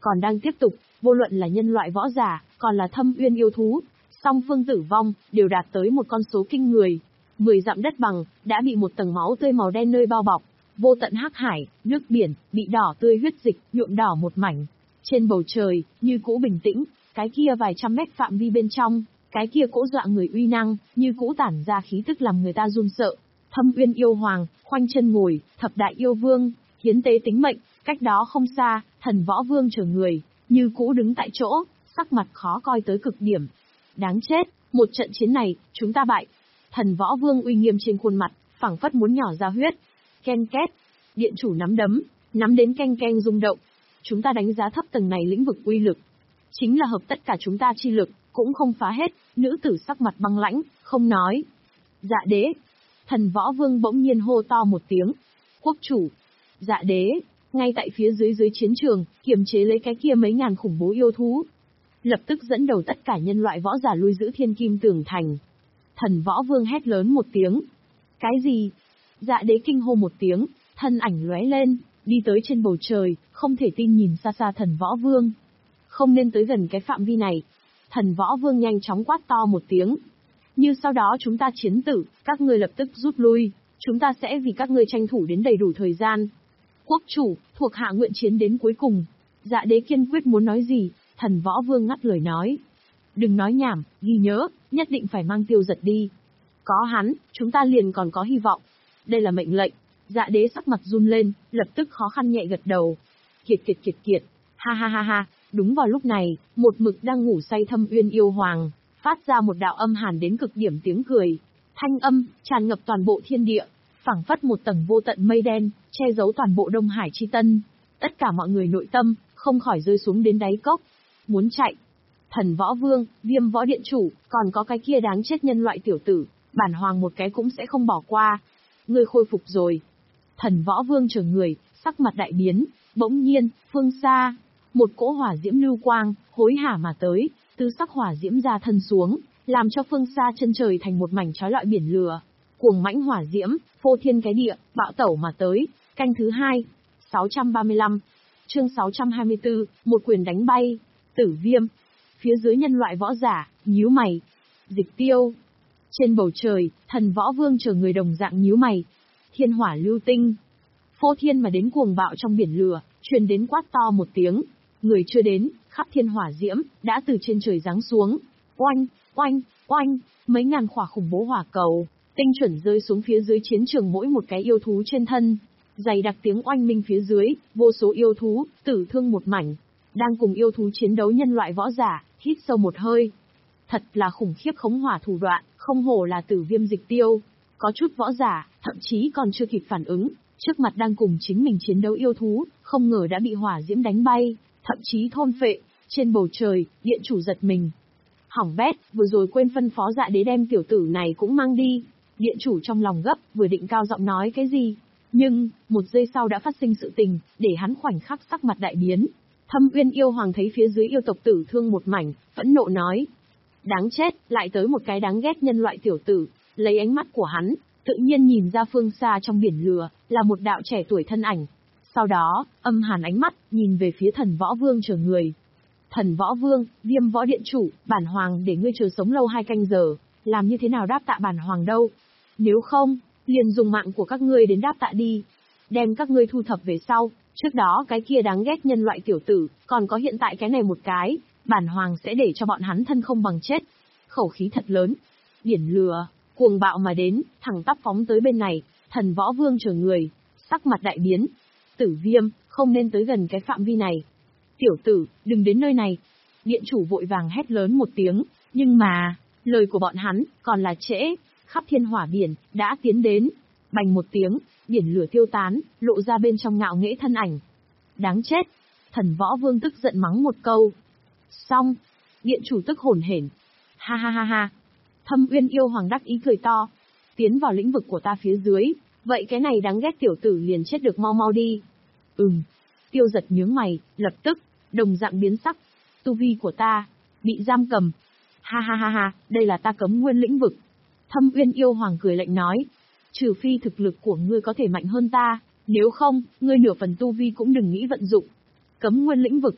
còn đang tiếp tục, vô luận là nhân loại võ giả, còn là thâm uyên yêu thú, song phương tử vong, đều đạt tới một con số kinh người. Mười dặm đất bằng, đã bị một tầng máu tươi màu đen nơi bao bọc, vô tận hắc hải, nước biển, bị đỏ tươi huyết dịch, nhuộm đỏ một mảnh. Trên bầu trời, như cũ bình tĩnh, cái kia vài trăm mét phạm vi bên trong, cái kia cỗ dọa người uy năng, như cũ tản ra khí tức làm người ta run sợ. Thâm uyên yêu hoàng, khoanh chân ngồi, thập đại yêu vương, hiến tế tính mệnh, cách đó không xa, thần võ vương chờ người, như cũ đứng tại chỗ, sắc mặt khó coi tới cực điểm. Đáng chết, một trận chiến này, chúng ta bại. Thần võ vương uy nghiêm trên khuôn mặt, phảng phất muốn nhỏ ra huyết. Ken két, điện chủ nắm đấm, nắm đến canh canh rung động. Chúng ta đánh giá thấp tầng này lĩnh vực uy lực. Chính là hợp tất cả chúng ta chi lực, cũng không phá hết, nữ tử sắc mặt băng lãnh, không nói. Dạ đế. Thần võ vương bỗng nhiên hô to một tiếng. Quốc chủ. Dạ đế. Ngay tại phía dưới dưới chiến trường, kiềm chế lấy cái kia mấy ngàn khủng bố yêu thú. Lập tức dẫn đầu tất cả nhân loại võ giả lui giữ thiên kim tường thành. Thần võ vương hét lớn một tiếng. Cái gì? Dạ đế kinh hô một tiếng, thân ảnh lóe lên, đi tới trên bầu trời, không thể tin nhìn xa xa thần võ vương. Không nên tới gần cái phạm vi này. Thần võ vương nhanh chóng quát to một tiếng. Như sau đó chúng ta chiến tử, các ngươi lập tức rút lui, chúng ta sẽ vì các ngươi tranh thủ đến đầy đủ thời gian. Quốc chủ, thuộc hạ nguyện chiến đến cuối cùng. Dạ đế kiên quyết muốn nói gì, thần võ vương ngắt lời nói. Đừng nói nhảm, ghi nhớ, nhất định phải mang Tiêu Giật đi. Có hắn, chúng ta liền còn có hy vọng. Đây là mệnh lệnh. Dạ đế sắc mặt run lên, lập tức khó khăn nhẹ gật đầu. Kiệt kiệt kiệt kiệt, ha ha ha ha, đúng vào lúc này, một mực đang ngủ say thâm uyên yêu hoàng, phát ra một đạo âm hàn đến cực điểm tiếng cười. Thanh âm, tràn ngập toàn bộ thiên địa, phảng phất một tầng vô tận mây đen, che giấu toàn bộ Đông Hải chi tân. Tất cả mọi người nội tâm, không khỏi rơi xuống đến đáy cốc. Muốn chạy. Thần võ vương, viêm võ điện chủ, còn có cái kia đáng chết nhân loại tiểu tử, bản hoàng một cái cũng sẽ không bỏ qua. Ngươi khôi phục rồi. Thần võ vương chờ người, sắc mặt đại biến, bỗng nhiên, phương xa, một cỗ hỏa diễm lưu quang, hối hả mà tới, tứ sắc hỏa diễm ra thân xuống, làm cho phương xa chân trời thành một mảnh chói lọi biển lửa. Cuồng mãnh hỏa diễm, phô thiên cái địa, bạo tẩu mà tới, canh thứ hai, sáu trăm ba mươi lăm, chương sáu trăm hai mươi tư, một quyền đánh bay, tử viêm. Phía dưới nhân loại võ giả, nhíu mày. Dịch tiêu. Trên bầu trời, thần võ vương chờ người đồng dạng nhíu mày. Thiên hỏa lưu tinh. Phô thiên mà đến cuồng bạo trong biển lửa, truyền đến quát to một tiếng. Người chưa đến, khắp thiên hỏa diễm, đã từ trên trời giáng xuống. Oanh, oanh, oanh, mấy ngàn quả khủng bố hỏa cầu, tinh chuẩn rơi xuống phía dưới chiến trường mỗi một cái yêu thú trên thân. Dày đặc tiếng oanh minh phía dưới, vô số yêu thú, tử thương một mảnh. Đang cùng yêu thú chiến đấu nhân loại võ giả, hít sâu một hơi. Thật là khủng khiếp khống hỏa thủ đoạn, không hổ là tử viêm dịch tiêu. Có chút võ giả, thậm chí còn chưa kịp phản ứng, trước mặt đang cùng chính mình chiến đấu yêu thú, không ngờ đã bị hỏa diễm đánh bay, thậm chí thôn phệ. Trên bầu trời, điện chủ giật mình. Hỏng bét, vừa rồi quên phân phó dạ đế đem tiểu tử này cũng mang đi. Điện chủ trong lòng gấp, vừa định cao giọng nói cái gì. Nhưng, một giây sau đã phát sinh sự tình, để hắn khoảnh khắc sắc mặt đại biến. Thâm uyên yêu hoàng thấy phía dưới yêu tộc tử thương một mảnh, phẫn nộ nói. Đáng chết, lại tới một cái đáng ghét nhân loại tiểu tử. Lấy ánh mắt của hắn, tự nhiên nhìn ra phương xa trong biển lửa, là một đạo trẻ tuổi thân ảnh. Sau đó, âm hàn ánh mắt, nhìn về phía thần võ vương chờ người. Thần võ vương, viêm võ điện chủ, bản hoàng để ngươi chờ sống lâu hai canh giờ, làm như thế nào đáp tạ bản hoàng đâu. Nếu không, liền dùng mạng của các ngươi đến đáp tạ đi. Đem các ngươi thu thập về sau, trước đó cái kia đáng ghét nhân loại tiểu tử, còn có hiện tại cái này một cái, bản hoàng sẽ để cho bọn hắn thân không bằng chết. Khẩu khí thật lớn. Biển lửa, cuồng bạo mà đến, thẳng tắp phóng tới bên này, thần võ vương chờ người, sắc mặt đại biến. Tử viêm, không nên tới gần cái phạm vi này. Tiểu tử, đừng đến nơi này. Điện chủ vội vàng hét lớn một tiếng, nhưng mà, lời của bọn hắn, còn là trễ, khắp thiên hỏa biển, đã tiến đến. Bành một tiếng, biển lửa tiêu tán, lộ ra bên trong ngạo nghễ thân ảnh. Đáng chết. Thần võ vương tức giận mắng một câu. Xong. Điện chủ tức hổn hển. Ha ha ha ha. Thâm uyên yêu hoàng đắc ý cười to. Tiến vào lĩnh vực của ta phía dưới, vậy cái này đáng ghét tiểu tử liền chết được mau mau đi. Ừm. Tiêu Giật nhướng mày, lập tức, đồng dạng biến sắc. Tu vi của ta, bị giam cầm. Ha ha ha ha, đây là ta cấm nguyên lĩnh vực. Thâm uyên yêu hoàng cười lạnh nói. Trừ phi thực lực của ngươi có thể mạnh hơn ta, nếu không, ngươi nửa phần tu vi cũng đừng nghĩ vận dụng. Cấm nguyên lĩnh vực.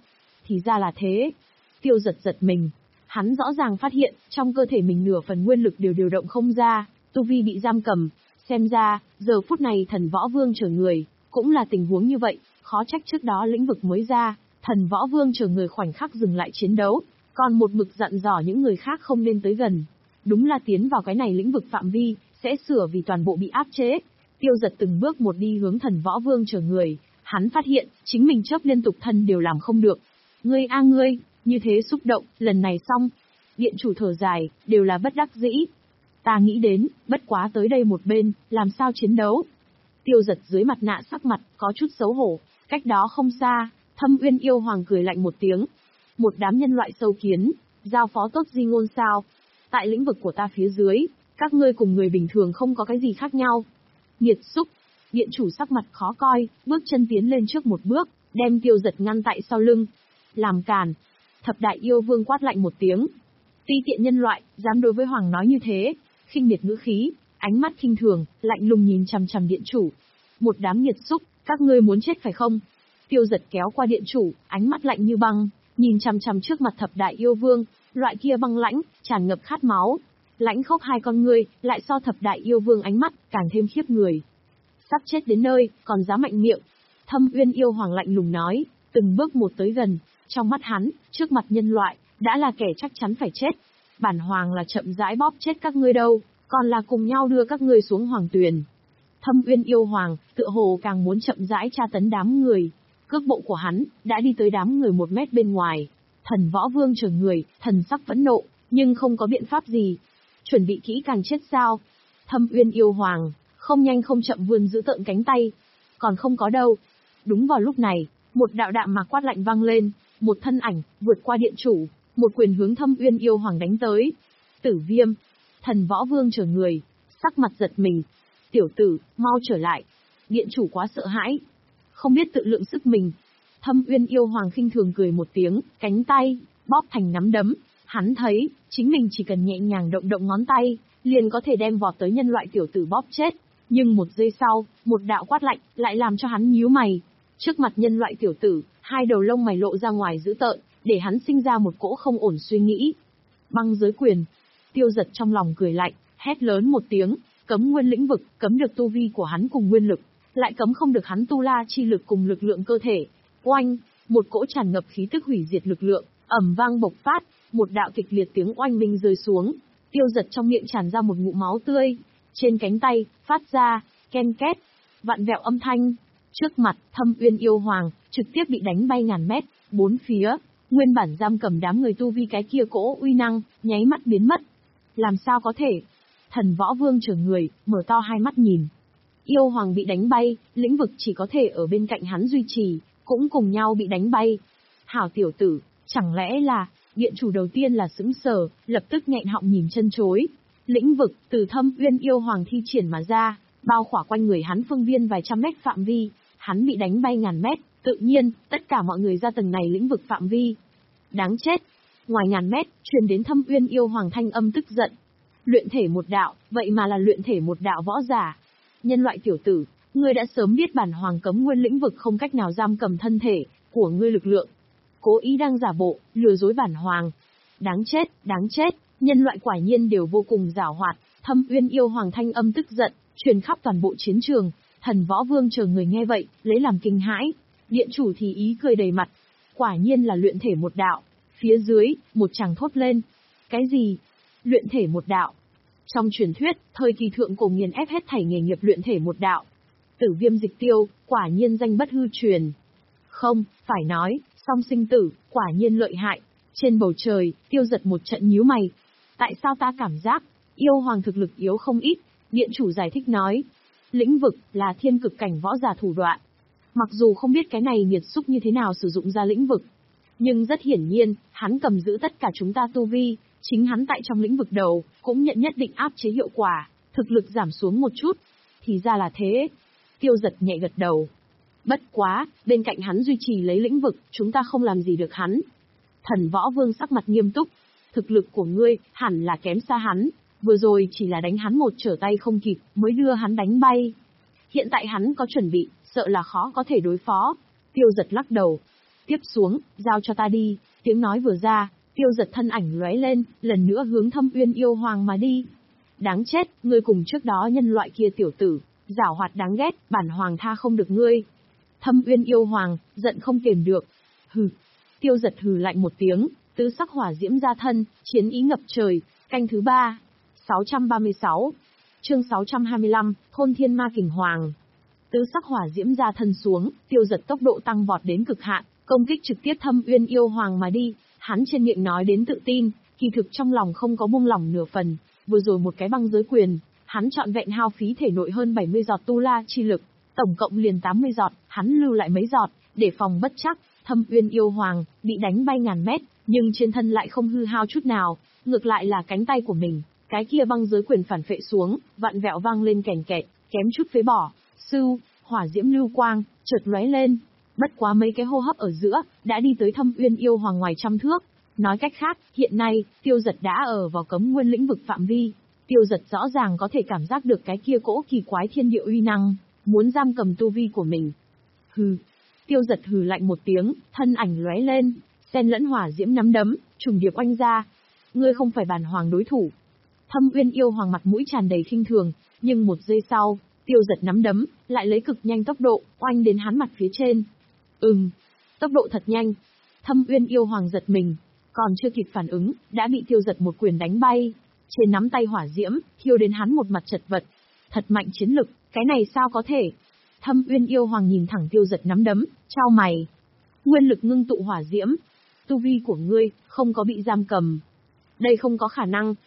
Thì ra là thế. Tiêu Giật giật mình. Hắn rõ ràng phát hiện, trong cơ thể mình nửa phần nguyên lực đều điều động không ra, tu vi bị giam cầm. Xem ra, giờ phút này thần võ vương chờ người, cũng là tình huống như vậy, khó trách trước đó lĩnh vực mới ra, thần võ vương chờ người khoảnh khắc dừng lại chiến đấu, còn một mực dặn dò những người khác không nên tới gần. Đúng là tiến vào cái này lĩnh vực phạm vi, sẽ sửa vì toàn bộ bị áp chế. Tiêu Giật từng bước một đi hướng thần võ vương chờ người, hắn phát hiện, chính mình chớp liên tục thân đều làm không được. Ngươi a ngươi, như thế xúc động, lần này xong. Điện chủ thở dài, đều là bất đắc dĩ. Ta nghĩ đến, bất quá tới đây một bên, làm sao chiến đấu. Tiêu Giật dưới mặt nạ sắc mặt, có chút xấu hổ, cách đó không xa, Thâm Uyên yêu hoàng cười lạnh một tiếng. Một đám nhân loại sâu kiến, giao phó tốt di ngôn sao. Tại lĩnh vực của ta phía dưới, các ngươi cùng người bình thường không có cái gì khác nhau. Nghiệt xúc, điện chủ sắc mặt khó coi, bước chân tiến lên trước một bước, đem Tiêu Giật ngăn tại sau lưng. Làm càn. Thập đại yêu vương quát lạnh một tiếng. Ti tiện nhân loại, dám đối với hoàng nói như thế, khinh miệt ngữ khí, ánh mắt khinh thường, lạnh lùng nhìn chằm chằm điện chủ. Một đám nghiệt xúc, các ngươi muốn chết phải không? Tiêu Giật kéo qua điện chủ, ánh mắt lạnh như băng, nhìn chằm chằm trước mặt thập đại yêu vương, loại kia băng lãnh, tràn ngập khát máu. Lãnh khốc hai con ngươi, lại so thập đại yêu vương ánh mắt, càng thêm khiếp người. Sắp chết đến nơi, còn dám mạnh miệng. Thâm Uyên yêu hoàng lạnh lùng nói, từng bước một tới gần, trong mắt hắn, trước mặt nhân loại, đã là kẻ chắc chắn phải chết. Bản hoàng là chậm rãi bóp chết các ngươi đâu, còn là cùng nhau đưa các ngươi xuống hoàng tuyền. Thâm Uyên yêu hoàng, tựa hồ càng muốn chậm rãi tra tấn đám người. Cước bộ của hắn, đã đi tới đám người một mét bên ngoài. Thần võ vương chờ người, thần sắc phẫn nộ, nhưng không có biện pháp gì. Chuẩn bị kỹ càng chết sao? Thâm Uyên yêu hoàng, không nhanh không chậm vươn giữ tợn cánh tay. Còn không có đâu. Đúng vào lúc này, một đạo đạm mạc quát lạnh vang lên, một thân ảnh, vượt qua điện chủ, một quyền hướng Thâm Uyên yêu hoàng đánh tới. Tử Viêm, thần võ vương chờ người, sắc mặt giật mình. Tiểu tử, mau trở lại. Điện chủ quá sợ hãi, không biết tự lượng sức mình. Thâm Uyên yêu hoàng khinh thường cười một tiếng, cánh tay, bóp thành nắm đấm. Hắn thấy, chính mình chỉ cần nhẹ nhàng động động ngón tay, liền có thể đem vọt tới nhân loại tiểu tử bóp chết. Nhưng một giây sau, một đạo quát lạnh, lại làm cho hắn nhíu mày. Trước mặt nhân loại tiểu tử, hai đầu lông mày lộ ra ngoài dữ tợn, để hắn sinh ra một cỗ không ổn suy nghĩ. Băng giới quyền. Tiêu Giật trong lòng cười lạnh, hét lớn một tiếng, cấm nguyên lĩnh vực, cấm được tu vi của hắn cùng nguyên lực, lại cấm không được hắn tu la chi lực cùng lực lượng cơ thể. Oanh, một cỗ tràn ngập khí tức hủy diệt lực lượng, ầm vang bộc phát, một đạo kịch liệt tiếng oanh minh rơi xuống. Tiêu Giật trong miệng tràn ra một ngụm máu tươi, trên cánh tay phát ra ken két, vặn vẹo âm thanh. Trước mặt, Thâm Uyên yêu hoàng trực tiếp bị đánh bay ngàn mét, bốn phía, nguyên bản giam cầm đám người tu vi cái kia cỗ uy năng, nháy mắt biến mất. Làm sao có thể? Thần võ vương chờ người, mở to hai mắt nhìn. Yêu hoàng bị đánh bay, lĩnh vực chỉ có thể ở bên cạnh hắn duy trì, cũng cùng nhau bị đánh bay. Hảo tiểu tử, chẳng lẽ là, điện chủ đầu tiên là sững sờ, lập tức nghẹn họng nhìn chân chối. Lĩnh vực, từ Thâm Uyên yêu hoàng thi triển mà ra, bao khỏa quanh người hắn phương viên vài trăm mét phạm vi, hắn bị đánh bay ngàn mét, tự nhiên, tất cả mọi người ra tầng này lĩnh vực phạm vi. Đáng chết! Ngoài ngàn mét, truyền đến Thâm Uyên yêu hoàng thanh âm tức giận. Luyện thể một đạo, vậy mà là luyện thể một đạo võ giả. Nhân loại tiểu tử, ngươi đã sớm biết bản hoàng cấm nguyên lĩnh vực không cách nào giam cầm thân thể của ngươi lực lượng. Cố ý đang giả bộ, lừa dối bản hoàng. Đáng chết, đáng chết, nhân loại quả nhiên đều vô cùng giảo hoạt. Thâm Uyên yêu hoàng thanh âm tức giận, truyền khắp toàn bộ chiến trường. Thần võ vương chờ người nghe vậy, lấy làm kinh hãi. Điện chủ thì ý cười đầy mặt. Quả nhiên là luyện thể một đạo. Phía dưới, một chàng thốt lên. Cái gì? Luyện thể một đạo. Trong truyền thuyết, thời kỳ thượng cổ nghiền ép hết thảy nghề nghiệp luyện thể một đạo. Tử Viêm Dịch Tiêu, quả nhiên danh bất hư truyền. Không, phải nói, song sinh tử, quả nhiên lợi hại. Trên bầu trời, Tiêu Giật một trận nhíu mày. Tại sao ta cảm giác, yêu hoàng thực lực yếu không ít? Điện chủ giải thích nói. Lĩnh vực, là thiên cực cảnh võ giả thủ đoạn. Mặc dù không biết cái này nghiệt xúc như thế nào sử dụng ra lĩnh vực, nhưng rất hiển nhiên, hắn cầm giữ tất cả chúng ta tu vi, chính hắn tại trong lĩnh vực đầu, cũng nhận nhất định áp chế hiệu quả, thực lực giảm xuống một chút. Thì ra là thế. Tiêu Giật nhẹ gật đầu. Bất quá, bên cạnh hắn duy trì lấy lĩnh vực, chúng ta không làm gì được hắn. Thần võ vương sắc mặt nghiêm túc. Thực lực của ngươi, hẳn là kém xa hắn, vừa rồi chỉ là đánh hắn một trở tay không kịp, mới đưa hắn đánh bay. Hiện tại hắn có chuẩn bị, sợ là khó có thể đối phó. Tiêu Giật lắc đầu. Tiếp xuống, giao cho ta đi. Tiếng nói vừa ra, Tiêu Giật thân ảnh lóe lên, lần nữa hướng Thâm Uyên Yêu Hoàng mà đi. Đáng chết, ngươi cùng trước đó nhân loại kia tiểu tử, giảo hoạt đáng ghét, bản hoàng tha không được ngươi. Thâm Uyên Yêu Hoàng, giận không kiềm được. Hừ. Tiêu Giật hừ lạnh một tiếng, tứ sắc hỏa diễm ra thân, chiến ý ngập trời, canh thứ ba. sáu trăm ba mươi sáu. Chương sáu trăm hai mươi lăm, Thôn Thiên Ma Kình Hoàng. Tứ sắc hỏa diễm ra thân xuống, Tiêu Giật tốc độ tăng vọt đến cực hạn, công kích trực tiếp Thâm Uyên Yêu Hoàng mà đi. Hắn trên miệng nói đến tự tin, kỳ thực trong lòng không có buông lỏng nửa phần. Vừa rồi một cái băng giới quyền, hắn trọn vẹn hao phí thể nội hơn bảy mươi giọt tu la chi lực, tổng cộng liền tám mươi giọt, hắn lưu lại mấy giọt, để phòng bất chắc. Thâm Uyên Yêu Hoàng bị đánh bay ngàn mét, nhưng trên thân lại không hư hao chút nào, ngược lại là cánh tay của mình, cái kia băng giới quyền phản phệ xuống, vặn vẹo vang lên kèn kẹt, kém chút phế bỏ. Sưu, hỏa diễm lưu quang chợt lóe lên, bất quá mấy cái hô hấp ở giữa, đã đi tới Thâm Uyên Yêu Hoàng ngoài trăm thước. Nói cách khác, hiện nay, Tiêu Giật đã ở vào cấm nguyên lĩnh vực phạm vi. Tiêu Giật rõ ràng có thể cảm giác được cái kia cỗ kỳ quái thiên địa uy năng, muốn giam cầm tu vi của mình. Hừ. Tiêu Giật hừ lạnh một tiếng, thân ảnh lóe lên, xen lẫn hỏa diễm nắm đấm, trùng điệp oanh ra. Ngươi không phải bản hoàng đối thủ. Thâm Uyên Yêu Hoàng mặt mũi tràn đầy khinh thường, nhưng một giây sau, Tiêu Giật nắm đấm, lại lấy cực nhanh tốc độ, oanh đến hắn mặt phía trên. Ừm, tốc độ thật nhanh. Thâm Uyên Yêu Hoàng giật mình, còn chưa kịp phản ứng, đã bị Tiêu Giật một quyền đánh bay. Trên nắm tay hỏa diễm, thiêu đến hắn một mặt chật vật. Thật mạnh chiến lực, cái này sao có thể? Thâm Uyên Yêu Hoàng nhìn thẳng Tiêu Giật nắm đấm, chau mày. Nguyên lực ngưng tụ hỏa diễm. Tu vi của ngươi, không có bị giam cầm. Đây không có khả năng,